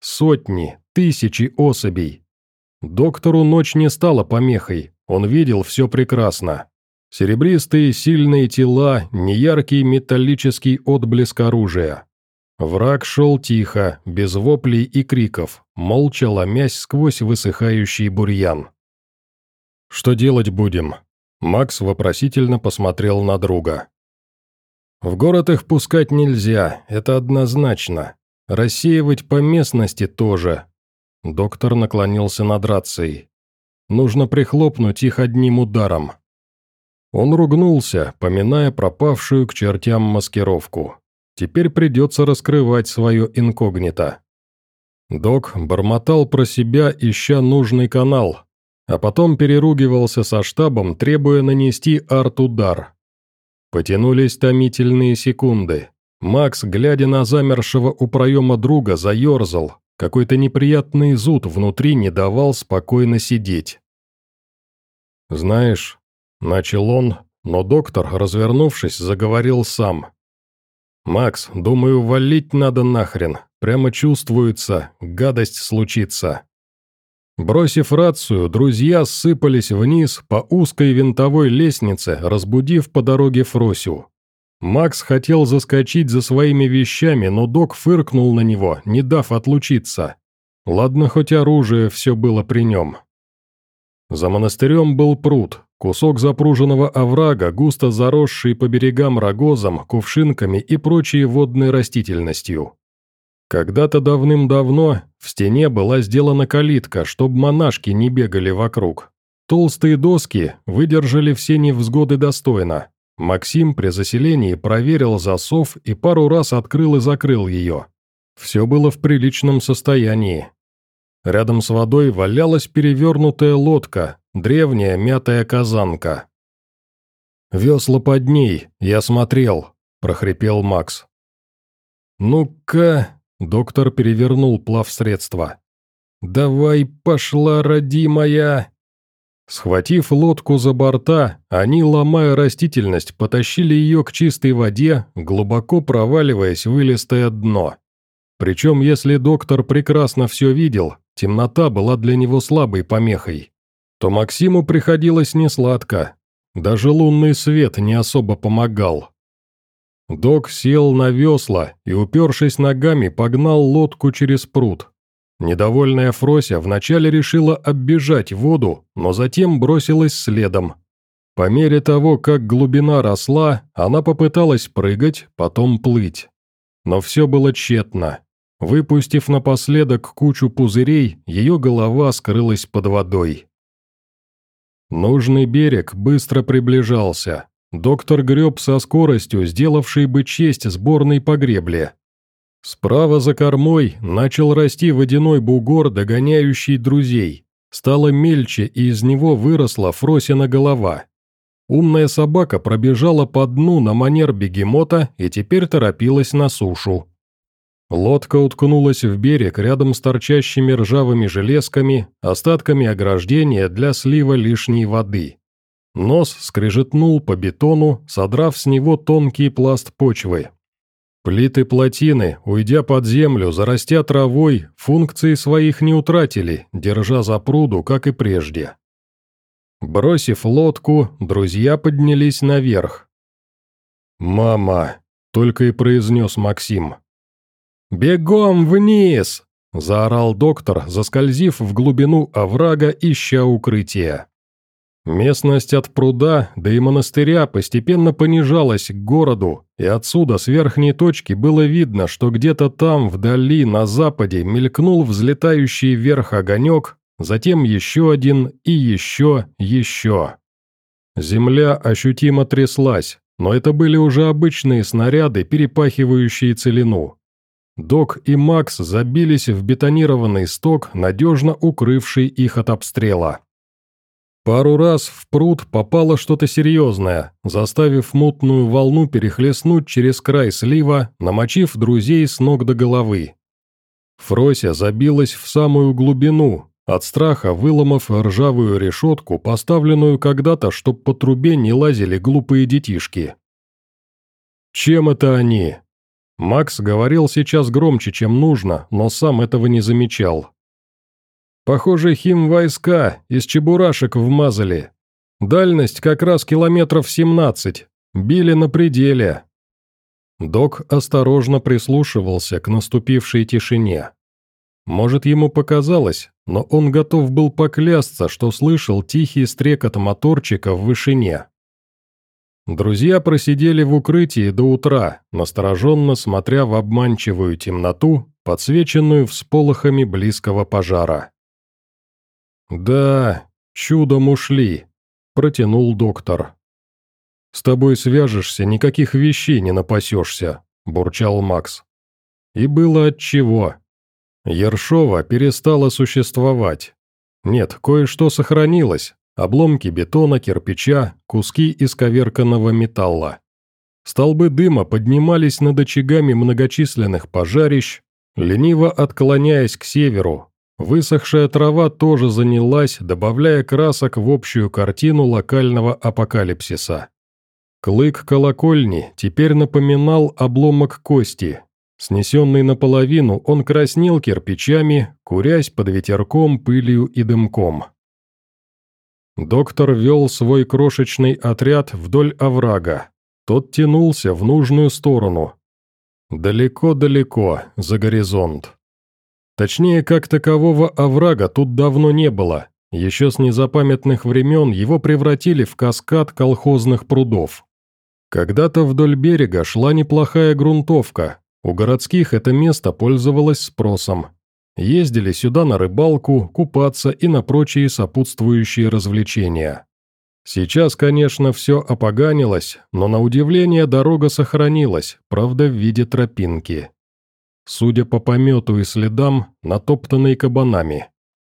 Сотни, тысячи особей. Доктору ночь не стала помехой, он видел все прекрасно. Серебристые сильные тела, неяркий металлический отблеск оружия. Враг шел тихо, без воплей и криков, молча ломясь сквозь высыхающий бурьян. «Что делать будем?» Макс вопросительно посмотрел на друга. «В город их пускать нельзя, это однозначно. Рассеивать по местности тоже». Доктор наклонился над рацией. «Нужно прихлопнуть их одним ударом». Он ругнулся, поминая пропавшую к чертям маскировку. Теперь придется раскрывать свое инкогнито. Док бормотал про себя, ища нужный канал, а потом переругивался со штабом, требуя нанести арт-удар. Потянулись томительные секунды. Макс, глядя на замершего у проема друга, заерзал. Какой-то неприятный зуд внутри не давал спокойно сидеть. «Знаешь», — начал он, но доктор, развернувшись, заговорил сам. «Макс, думаю, валить надо нахрен. Прямо чувствуется, гадость случится». Бросив рацию, друзья сыпались вниз по узкой винтовой лестнице, разбудив по дороге Фросю. Макс хотел заскочить за своими вещами, но док фыркнул на него, не дав отлучиться. Ладно, хоть оружие все было при нем. За монастырем был пруд, кусок запруженного оврага, густо заросший по берегам рогозом, кувшинками и прочей водной растительностью. Когда-то давным-давно в стене была сделана калитка, чтобы монашки не бегали вокруг. Толстые доски выдержали все невзгоды достойно. Максим при заселении проверил засов и пару раз открыл и закрыл ее. Все было в приличном состоянии. Рядом с водой валялась перевернутая лодка, древняя мятая казанка. «Весла под ней, я смотрел», – прохрипел Макс. «Ну-ка», – доктор перевернул плавсредство. «Давай, пошла, родимая!» Схватив лодку за борта, они, ломая растительность, потащили ее к чистой воде, глубоко проваливаясь в илистое дно. Причем, если доктор прекрасно все видел, темнота была для него слабой помехой, то Максиму приходилось несладко. Даже лунный свет не особо помогал. Док сел на весла и, упершись ногами, погнал лодку через пруд. Недовольная Фрося вначале решила оббежать воду, но затем бросилась следом. По мере того, как глубина росла, она попыталась прыгать, потом плыть. Но все было тщетно. Выпустив напоследок кучу пузырей, ее голова скрылась под водой. Нужный берег быстро приближался. Доктор греб со скоростью, сделавшей бы честь сборной по гребле. Справа за кормой начал расти водяной бугор, догоняющий друзей. Стало мельче, и из него выросла Фросина голова. Умная собака пробежала по дну на манер бегемота и теперь торопилась на сушу. Лодка уткнулась в берег рядом с торчащими ржавыми железками, остатками ограждения для слива лишней воды. Нос скрежетнул по бетону, содрав с него тонкий пласт почвы. Плиты плотины, уйдя под землю, зарастя травой, функции своих не утратили, держа за пруду, как и прежде. Бросив лодку, друзья поднялись наверх. «Мама!» – только и произнес Максим. «Бегом вниз!» – заорал доктор, заскользив в глубину оврага, ища укрытия. Местность от пруда до и монастыря постепенно понижалась к городу, и отсюда, с верхней точки, было видно, что где-то там, вдали, на западе, мелькнул взлетающий вверх огонек, затем еще один и еще, еще. Земля ощутимо тряслась, но это были уже обычные снаряды, перепахивающие целину. Док и Макс забились в бетонированный сток, надежно укрывший их от обстрела. Пару раз в пруд попало что-то серьезное, заставив мутную волну перехлестнуть через край слива, намочив друзей с ног до головы. Фрося забилась в самую глубину, от страха выломав ржавую решетку, поставленную когда-то, чтоб по трубе не лазили глупые детишки. «Чем это они?» Макс говорил сейчас громче, чем нужно, но сам этого не замечал. «Похоже, химвойска из чебурашек вмазали. Дальность как раз километров семнадцать. Били на пределе». Док осторожно прислушивался к наступившей тишине. Может, ему показалось, но он готов был поклясться, что слышал тихий стрекот моторчика в вышине. Друзья просидели в укрытии до утра, настороженно смотря в обманчивую темноту, подсвеченную всполохами близкого пожара. «Да, чудом ушли», — протянул доктор. «С тобой свяжешься, никаких вещей не напасешься», — бурчал Макс. И было отчего. Ершова перестала существовать. Нет, кое-что сохранилось. Обломки бетона, кирпича, куски исковерканного металла. Столбы дыма поднимались над очагами многочисленных пожарищ, лениво отклоняясь к северу. Высохшая трава тоже занялась, добавляя красок в общую картину локального апокалипсиса. Клык колокольни теперь напоминал обломок кости. Снесенный наполовину, он краснел кирпичами, курясь под ветерком, пылью и дымком. Доктор вел свой крошечный отряд вдоль оврага. Тот тянулся в нужную сторону. Далеко-далеко, за горизонт. Точнее, как такового оврага тут давно не было. Еще с незапамятных времен его превратили в каскад колхозных прудов. Когда-то вдоль берега шла неплохая грунтовка. У городских это место пользовалось спросом. Ездили сюда на рыбалку, купаться и на прочие сопутствующие развлечения. Сейчас, конечно, все опоганилось, но на удивление дорога сохранилась, правда в виде тропинки. Судя по помету и следам, натоптанной кабанами.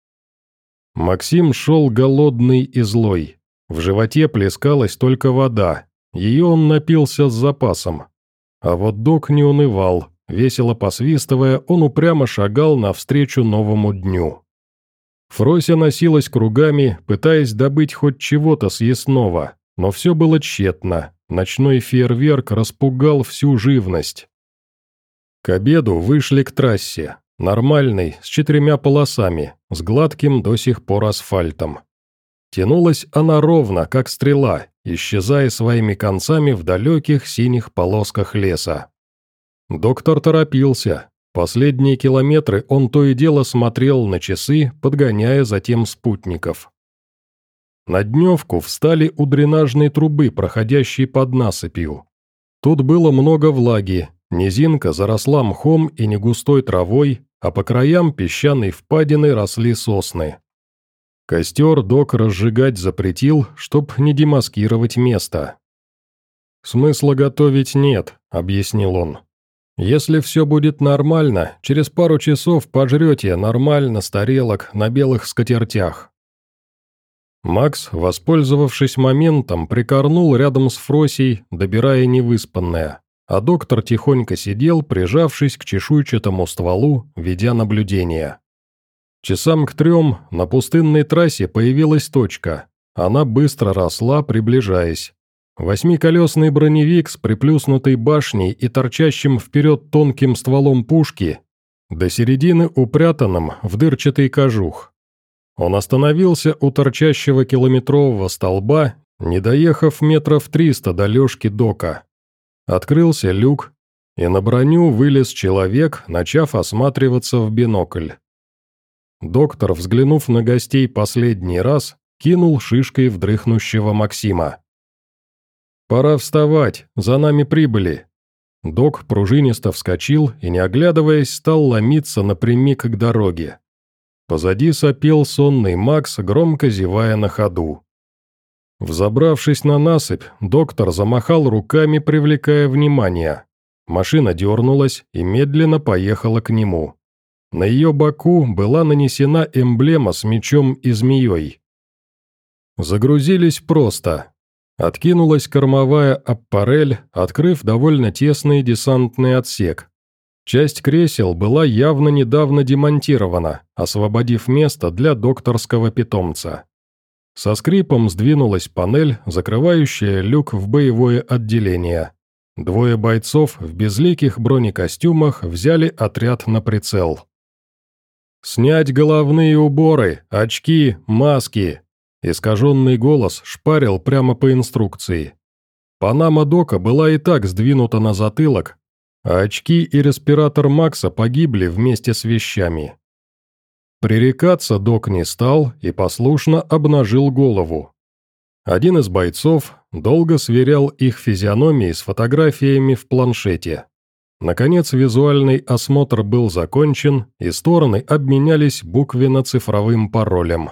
Максим шел голодный и злой. В животе плескалась только вода, ее он напился с запасом. А вот док не унывал, весело посвистывая, он упрямо шагал навстречу новому дню. Фрося носилась кругами, пытаясь добыть хоть чего-то съестного, но все было тщетно, ночной фейерверк распугал всю живность. К обеду вышли к трассе, нормальной, с четырьмя полосами, с гладким до сих пор асфальтом. Тянулась она ровно, как стрела, исчезая своими концами в далеких синих полосках леса. Доктор торопился. Последние километры он то и дело смотрел на часы, подгоняя затем спутников. На дневку встали у дренажной трубы, проходящей под насыпью. Тут было много влаги, низинка заросла мхом и негустой травой, а по краям песчаной впадины росли сосны. Костер док разжигать запретил, чтоб не демаскировать место. «Смысла готовить нет», — объяснил он. «Если все будет нормально, через пару часов пожрете нормально с тарелок на белых скатертях». Макс, воспользовавшись моментом, прикорнул рядом с Фросей, добирая невыспанное, а доктор тихонько сидел, прижавшись к чешуйчатому стволу, ведя наблюдение. Часам к трем на пустынной трассе появилась точка. Она быстро росла, приближаясь. Восьмиколесный броневик с приплюснутой башней и торчащим вперед тонким стволом пушки, до середины упрятанным в дырчатый кожух. Он остановился у торчащего километрового столба, не доехав метров триста до лёжки дока. Открылся люк, и на броню вылез человек, начав осматриваться в бинокль. Доктор, взглянув на гостей последний раз, кинул шишкой в дрыхнущего Максима. «Пора вставать, за нами прибыли». Док пружинисто вскочил и, не оглядываясь, стал ломиться напрямик к дороге. Позади сопел сонный Макс, громко зевая на ходу. Взобравшись на насыпь, доктор замахал руками, привлекая внимание. Машина дернулась и медленно поехала к нему. На ее боку была нанесена эмблема с мечом и змеей. Загрузились просто. Откинулась кормовая аппарель, открыв довольно тесный десантный отсек. Часть кресел была явно недавно демонтирована, освободив место для докторского питомца. Со скрипом сдвинулась панель, закрывающая люк в боевое отделение. Двое бойцов в безликих бронекостюмах взяли отряд на прицел. «Снять головные уборы, очки, маски!» Искаженный голос шпарил прямо по инструкции. Панама Дока была и так сдвинута на затылок, а очки и респиратор Макса погибли вместе с вещами. Пререкаться Док не стал и послушно обнажил голову. Один из бойцов долго сверял их физиономии с фотографиями в планшете. Наконец визуальный осмотр был закончен, и стороны обменялись буквенно-цифровым паролем.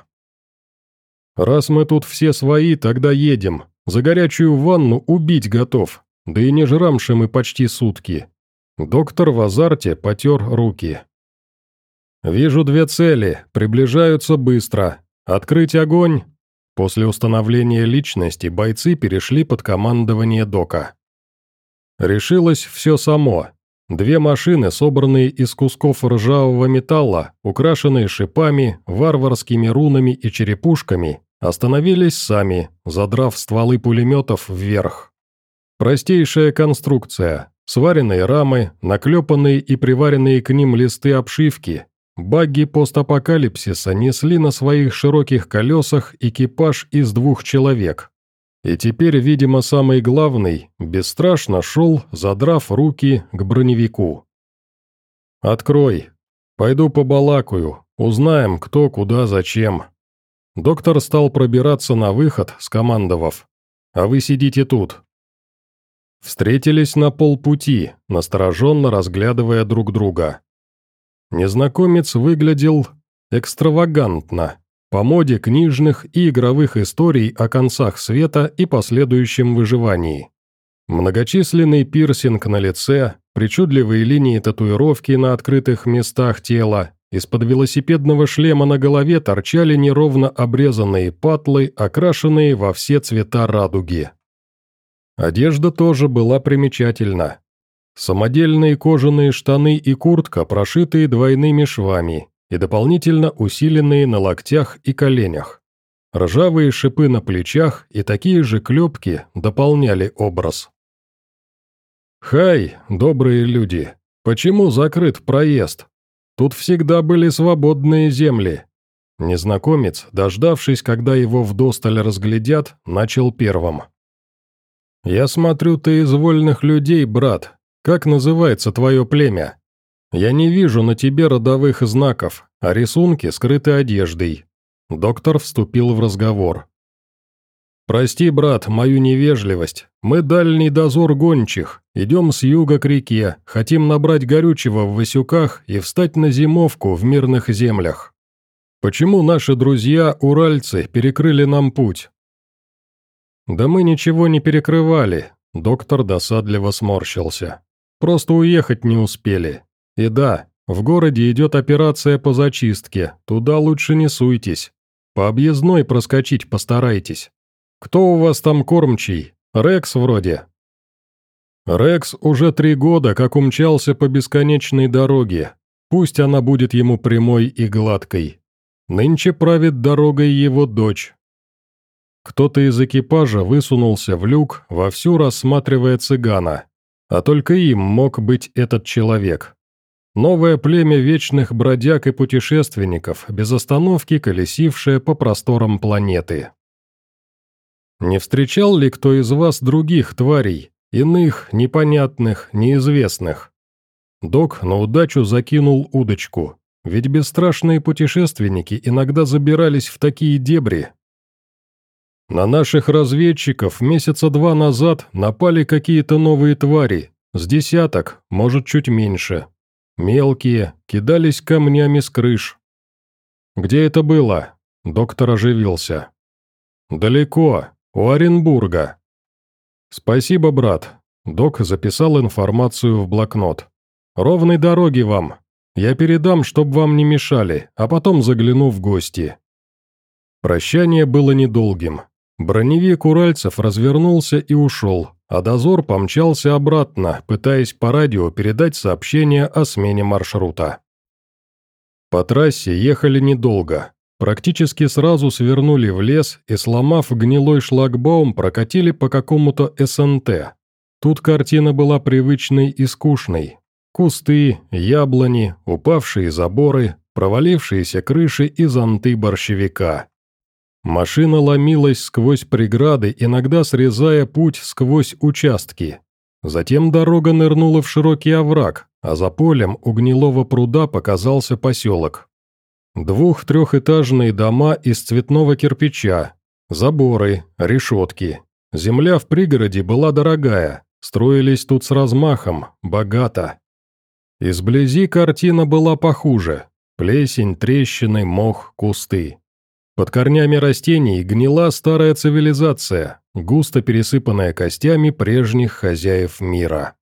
«Раз мы тут все свои, тогда едем. За горячую ванну убить готов, да и не жрамши мы почти сутки». Доктор в азарте потер руки. «Вижу две цели, приближаются быстро. Открыть огонь!» После установления личности бойцы перешли под командование Дока. Решилось все само. Две машины, собранные из кусков ржавого металла, украшенные шипами, варварскими рунами и черепушками, остановились сами, задрав стволы пулеметов вверх. Простейшая конструкция, сваренные рамы, наклепанные и приваренные к ним листы обшивки. Багги постапокалипсиса несли на своих широких колесах экипаж из двух человек. И теперь, видимо, самый главный, бесстрашно шел, задрав руки к броневику. «Открой. Пойду побалакаю, узнаем, кто, куда, зачем». Доктор стал пробираться на выход, скомандовав: «А вы сидите тут». Встретились на полпути, настороженно разглядывая друг друга. Незнакомец выглядел экстравагантно, по моде книжных и игровых историй о концах света и последующем выживании. Многочисленный пирсинг на лице, причудливые линии татуировки на открытых местах тела, из-под велосипедного шлема на голове торчали неровно обрезанные патлы, окрашенные во все цвета радуги. Одежда тоже была примечательна. Самодельные кожаные штаны и куртка, прошитые двойными швами и дополнительно усиленные на локтях и коленях. Ржавые шипы на плечах и такие же клепки дополняли образ. «Хай, добрые люди, почему закрыт проезд? Тут всегда были свободные земли». Незнакомец, дождавшись, когда его вдосталь разглядят, начал первым. «Я смотрю, ты из вольных людей, брат. Как называется твое племя? Я не вижу на тебе родовых знаков, а рисунки скрыты одеждой». Доктор вступил в разговор. «Прости, брат, мою невежливость. Мы дальний дозор гончих, идем с юга к реке, хотим набрать горючего в Васюках и встать на зимовку в мирных землях. Почему наши друзья, уральцы, перекрыли нам путь?» «Да мы ничего не перекрывали», — доктор досадливо сморщился. «Просто уехать не успели. И да, в городе идет операция по зачистке, туда лучше не суйтесь. По объездной проскочить постарайтесь. Кто у вас там кормчий? Рекс вроде?» «Рекс уже три года как умчался по бесконечной дороге. Пусть она будет ему прямой и гладкой. Нынче правит дорогой его дочь». Кто-то из экипажа высунулся в люк, вовсю рассматривая цыгана. А только им мог быть этот человек. Новое племя вечных бродяг и путешественников, без остановки колесившее по просторам планеты. Не встречал ли кто из вас других тварей, иных, непонятных, неизвестных? Док на удачу закинул удочку, ведь бесстрашные путешественники иногда забирались в такие дебри. На наших разведчиков месяца два назад напали какие-то новые твари, с десяток, может чуть меньше. Мелкие, кидались камнями с крыш. «Где это было?» – доктор оживился. «Далеко, у Оренбурга». «Спасибо, брат», – док записал информацию в блокнот. «Ровной дороги вам. Я передам, чтоб вам не мешали, а потом загляну в гости». Прощание было недолгим. Броневик уральцев развернулся и ушел, а дозор помчался обратно, пытаясь по радио передать сообщение о смене маршрута. По трассе ехали недолго. Практически сразу свернули в лес и, сломав гнилой шлагбаум, прокатили по какому-то СНТ. Тут картина была привычной и скучной. Кусты, яблони, упавшие заборы, провалившиеся крыши и зонты борщевика. Машина ломилась сквозь преграды, иногда срезая путь сквозь участки. Затем дорога нырнула в широкий овраг, а за полем у гнилого пруда показался поселок. Двух-трехэтажные дома из цветного кирпича, заборы, решетки. Земля в пригороде была дорогая, строились тут с размахом, богато. Изблизи картина была похуже. Плесень, трещины, мох, кусты. Под корнями растений гнила старая цивилизация, густо пересыпанная костями прежних хозяев мира.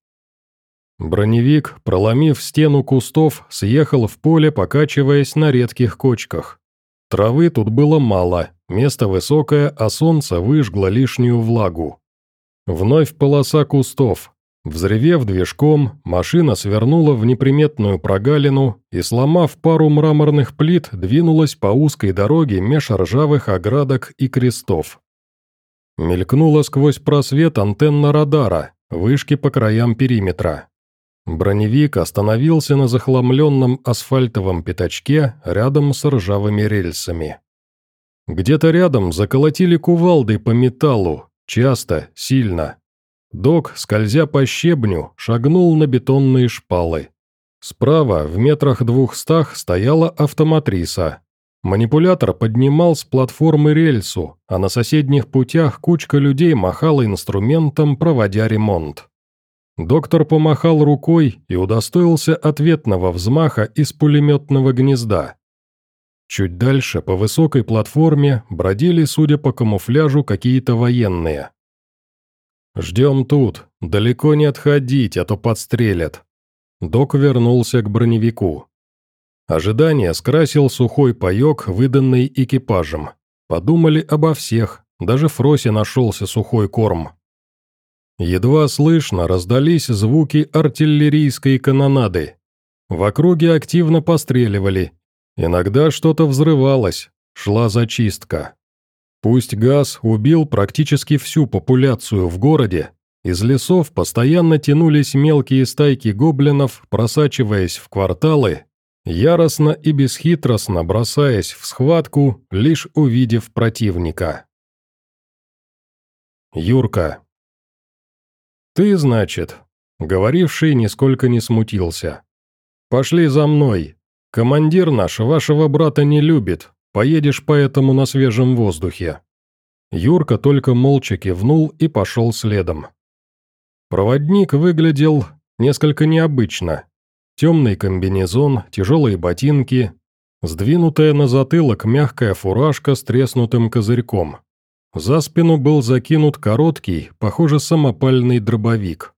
Броневик, проломив стену кустов, съехал в поле, покачиваясь на редких кочках. Травы тут было мало, место высокое, а солнце выжгло лишнюю влагу. Вновь полоса кустов. Взревев движком, машина свернула в неприметную прогалину и, сломав пару мраморных плит, двинулась по узкой дороге меж ржавых оградок и крестов. Мелькнула сквозь просвет антенна радара, вышки по краям периметра. Броневик остановился на захламленном асфальтовом пятачке рядом с ржавыми рельсами. Где-то рядом заколотили кувалдой по металлу, часто, сильно. Док, скользя по щебню, шагнул на бетонные шпалы. Справа, в метрах двухстах, стояла автоматриса. Манипулятор поднимал с платформы рельсу, а на соседних путях кучка людей махала инструментом, проводя ремонт. Доктор помахал рукой и удостоился ответного взмаха из пулеметного гнезда. Чуть дальше, по высокой платформе, бродили, судя по камуфляжу, какие-то военные. «Ждем тут, далеко не отходить, а то подстрелят». Док вернулся к броневику. Ожидание скрасил сухой паёк, выданный экипажем. Подумали обо всех, даже Фросе нашелся сухой корм. Едва слышно раздались звуки артиллерийской канонады. В округе активно постреливали. Иногда что-то взрывалось, шла зачистка. Пусть газ убил практически всю популяцию в городе, из лесов постоянно тянулись мелкие стайки гоблинов, просачиваясь в кварталы, яростно и бесхитростно бросаясь в схватку, лишь увидев противника. Юрка. «Ты, значит?» — говоривший нисколько не смутился. «Пошли за мной. Командир наш вашего брата не любит. Поедешь поэтому на свежем воздухе». Юрка только молча кивнул и пошел следом. Проводник выглядел несколько необычно. Темный комбинезон, тяжелые ботинки, сдвинутая на затылок мягкая фуражка с треснутым козырьком. За спину был закинут короткий, похоже, самопальный дробовик.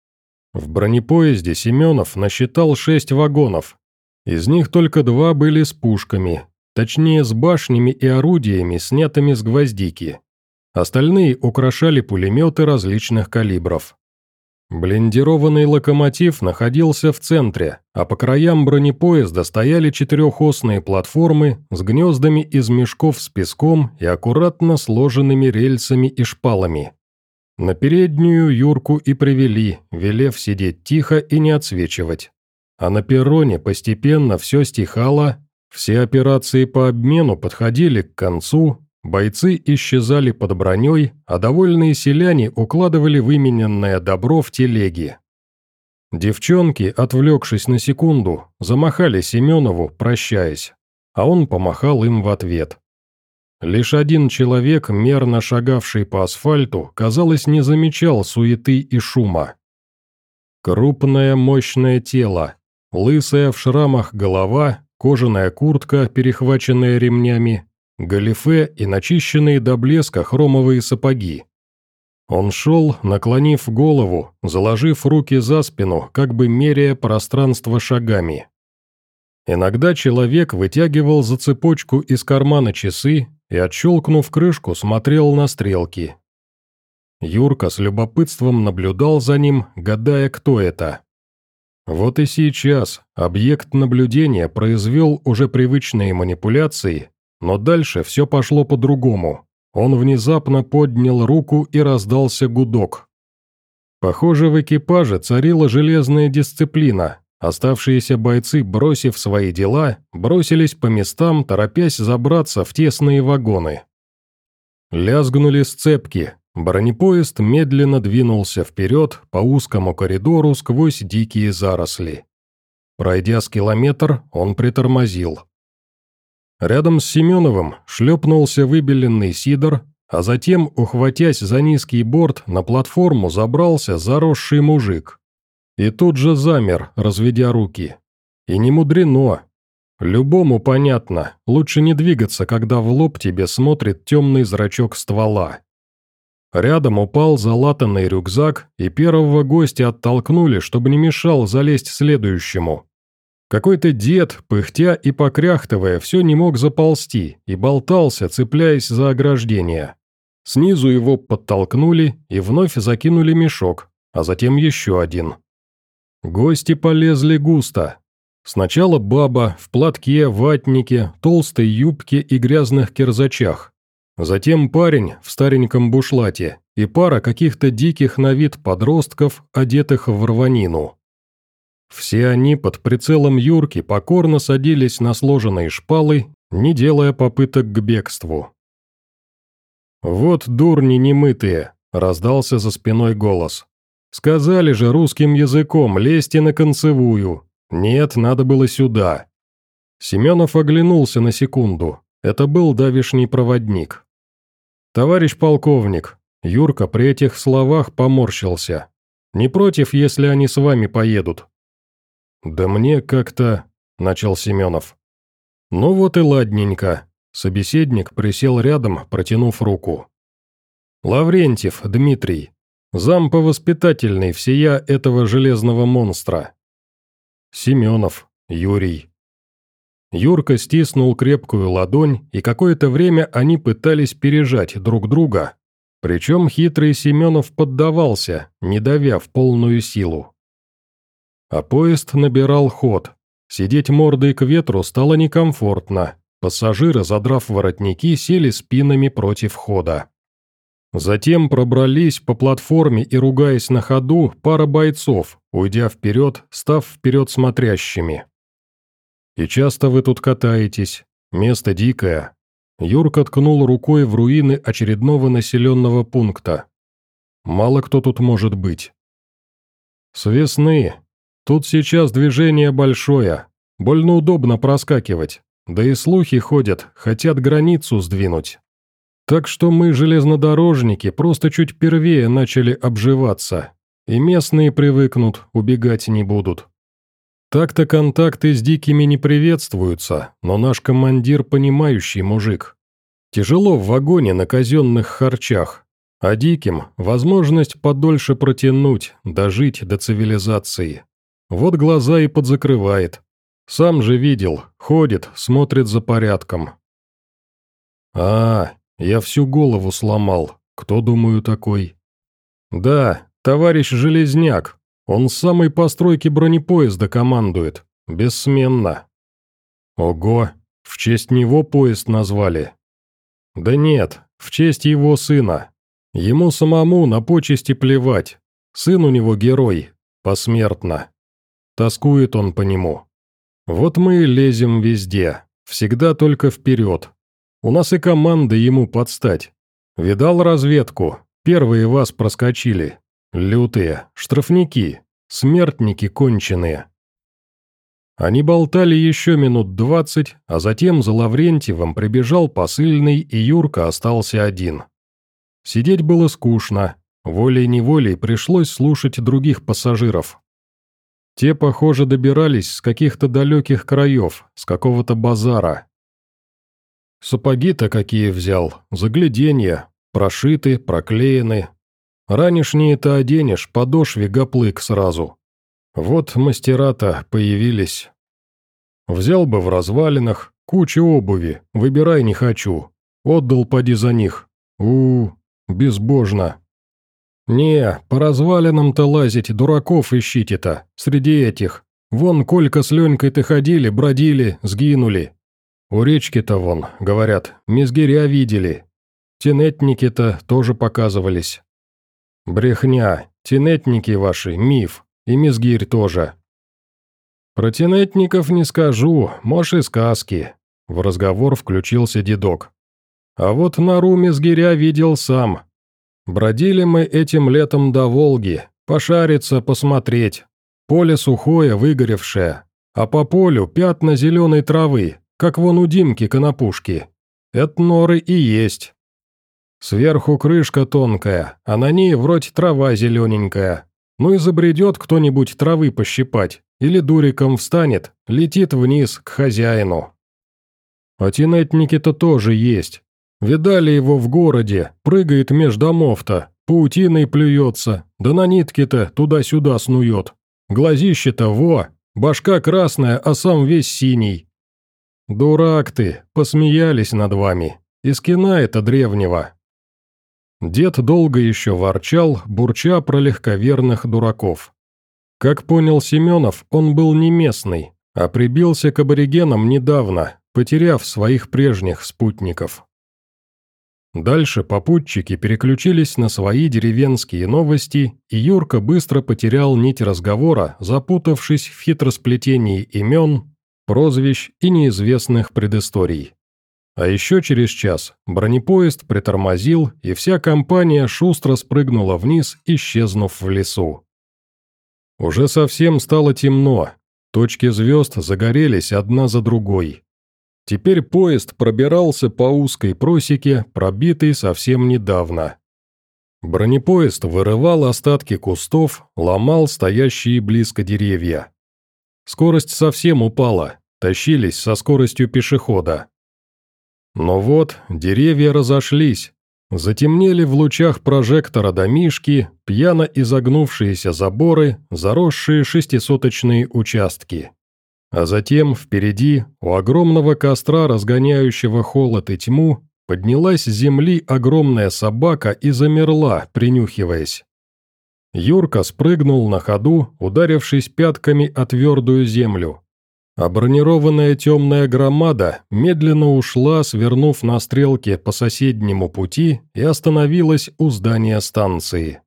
В бронепоезде Семенов насчитал шесть вагонов. Из них только два были с пушками. Точнее, с башнями и орудиями, снятыми с гвоздики. Остальные украшали пулеметы различных калибров. Блиндированный локомотив находился в центре, а по краям бронепоезда стояли четырехосные платформы с гнездами из мешков с песком и аккуратно сложенными рельсами и шпалами. На переднюю Юрку и привели, велев сидеть тихо и не отсвечивать. А на перроне постепенно все стихало. Все операции по обмену подходили к концу, бойцы исчезали под броней, а довольные селяне укладывали вымененное добро в телеги. Девчонки, отвлекшись на секунду, замахали Семенову, прощаясь, а он помахал им в ответ. Лишь один человек, мерно шагавший по асфальту, казалось, не замечал суеты и шума. Крупное мощное тело, лысая в шрамах голова, кожаная куртка, перехваченная ремнями, галифе и начищенные до блеска хромовые сапоги. Он шел, наклонив голову, заложив руки за спину, как бы меряя пространство шагами. Иногда человек вытягивал за цепочку из кармана часы и, отщелкнув крышку, смотрел на стрелки. Юрка с любопытством наблюдал за ним, гадая, кто это. Вот и сейчас объект наблюдения произвел уже привычные манипуляции, но дальше все пошло по-другому. Он внезапно поднял руку и раздался гудок. Похоже, в экипаже царила железная дисциплина. Оставшиеся бойцы, бросив свои дела, бросились по местам, торопясь забраться в тесные вагоны. Лязгнули сцепки. Бронепоезд медленно двинулся вперед по узкому коридору сквозь дикие заросли. Пройдя с километр, он притормозил. Рядом с Семеновым шлепнулся выбеленный Сидор, а затем, ухватясь за низкий борт, на платформу забрался заросший мужик. И тут же замер, разведя руки. И не мудрено. Любому понятно, лучше не двигаться, когда в лоб тебе смотрит темный зрачок ствола. Рядом упал залатанный рюкзак, и первого гостя оттолкнули, чтобы не мешал залезть следующему. Какой-то дед, пыхтя и покряхтывая, все не мог заползти и болтался, цепляясь за ограждение. Снизу его подтолкнули и вновь закинули мешок, а затем еще один. Гости полезли густо. Сначала баба в платке, ватнике, толстой юбке и грязных кирзачах. Затем парень в стареньком бушлате и пара каких-то диких на вид подростков, одетых в рванину. Все они под прицелом Юрки покорно садились на сложенные шпалы, не делая попыток к бегству. «Вот дурни немытые!» – раздался за спиной голос. «Сказали же русским языком, лезьте на концевую. Нет, надо было сюда». Семенов оглянулся на секунду. Это был давишний проводник. «Товарищ полковник», – Юрка при этих словах поморщился. «Не против, если они с вами поедут?» «Да мне как-то...» – начал Семенов. «Ну вот и ладненько». Собеседник присел рядом, протянув руку. «Лаврентьев Дмитрий, зам по воспитательной всея этого железного монстра». «Семенов Юрий». Юрка стиснул крепкую ладонь, и какое-то время они пытались пережать друг друга. Причем хитрый Семенов поддавался, не давя в полную силу. А поезд набирал ход. Сидеть мордой к ветру стало некомфортно. Пассажиры, задрав воротники, сели спинами против хода. Затем пробрались по платформе и, ругаясь на ходу, пара бойцов, уйдя вперед, став вперед смотрящими. «И часто вы тут катаетесь? Место дикое». Юрка ткнул рукой в руины очередного населенного пункта. «Мало кто тут может быть». «С весны. Тут сейчас движение большое. Больно удобно проскакивать. Да и слухи ходят, хотят границу сдвинуть. Так что мы, железнодорожники, просто чуть первее начали обживаться. И местные привыкнут, убегать не будут. Так-то контакты с дикими не приветствуются, но наш командир понимающий мужик. Тяжело в вагоне на казенных харчах, а диким возможность подольше протянуть, дожить до цивилизации. Вот глаза и подзакрывает. Сам же видел, ходит, смотрит за порядком. А, я всю голову сломал. Кто, думаю, такой? Да, товарищ Железняк. Он с самой постройки бронепоезда командует. Бессменно. Ого, в честь него поезд назвали. Да нет, в честь его сына. Ему самому на почести плевать. Сын у него герой, посмертно. Тоскует он по нему. Вот мы и лезем везде, всегда только вперед. У нас и команда ему подстать. Видал разведку? Первые вас проскочили. Лютые, штрафники, смертники конченые. Они болтали еще минут двадцать, а затем за Лаврентьевым прибежал посыльный, и Юрка остался один. Сидеть было скучно, волей-неволей пришлось слушать других пассажиров. Те, похоже, добирались с каких-то далеких краев, с какого-то базара. Сапоги-то какие взял, загляденья, прошиты, проклеены. Ранешние-то оденешь, подошве гоплык сразу. Вот мастера-то появились. Взял бы в развалинах, куча обуви, выбирай не хочу. Отдал поди за них. у, -у безбожно. «Не, по развалинам-то лазить, дураков ищите-то, среди этих. Вон Колька с Ленькой-то ходили, бродили, сгинули. У речки-то вон, говорят, мизгиря видели. Тенетники-то тоже показывались». «Брехня, Тенетники ваши – миф, и мизгирь тоже». «Про тенетников не скажу, может и сказки», – в разговор включился дедок. «А вот нору мизгиря видел сам. Бродили мы этим летом до Волги, пошариться, посмотреть. Поле сухое, выгоревшее, а по полю пятна зеленой травы, как вон у Димки конопушки. Это норы и есть. Сверху крышка тонкая, а на ней вроде трава зелененькая. Ну и забредет кто-нибудь травы пощипать, или дуриком встанет, летит вниз к хозяину. А тенетники-то тоже есть. Видали его в городе, прыгает меж домов-то, паутиной плюется, да на нитке-то туда-сюда снует. Глазище-то во, башка красная, а сам весь синий. Дурак ты, посмеялись над вами, из кино это древнего». Дед долго еще ворчал, бурча про легковерных дураков. Как понял Семенов, он был не местный, а прибился к аборигенам недавно, потеряв своих прежних спутников. Дальше попутчики переключились на свои деревенские новости, и Юрка быстро потерял нить разговора, запутавшись в хитросплетении имен, прозвищ и неизвестных предысторий. А еще через час бронепоезд притормозил, и вся компания шустро спрыгнула вниз, исчезнув в лесу. Уже совсем стало темно, точки звезд загорелись одна за другой. Теперь поезд пробирался по узкой просеке, пробитой совсем недавно. Бронепоезд вырывал остатки кустов, ломал стоящие близко деревья. Скорость совсем упала, тащились со скоростью пешехода. Но вот деревья разошлись, затемнели в лучах прожектора домишки, пьяно изогнувшиеся заборы, заросшие шестисоточные участки. А затем впереди, у огромного костра, разгоняющего холод и тьму, поднялась с земли огромная собака и замерла, принюхиваясь. Юрка спрыгнул на ходу, ударившись пятками о твердую землю. А бронированная темная громада медленно ушла, свернув на стрелке по соседнему пути, и остановилась у здания станции.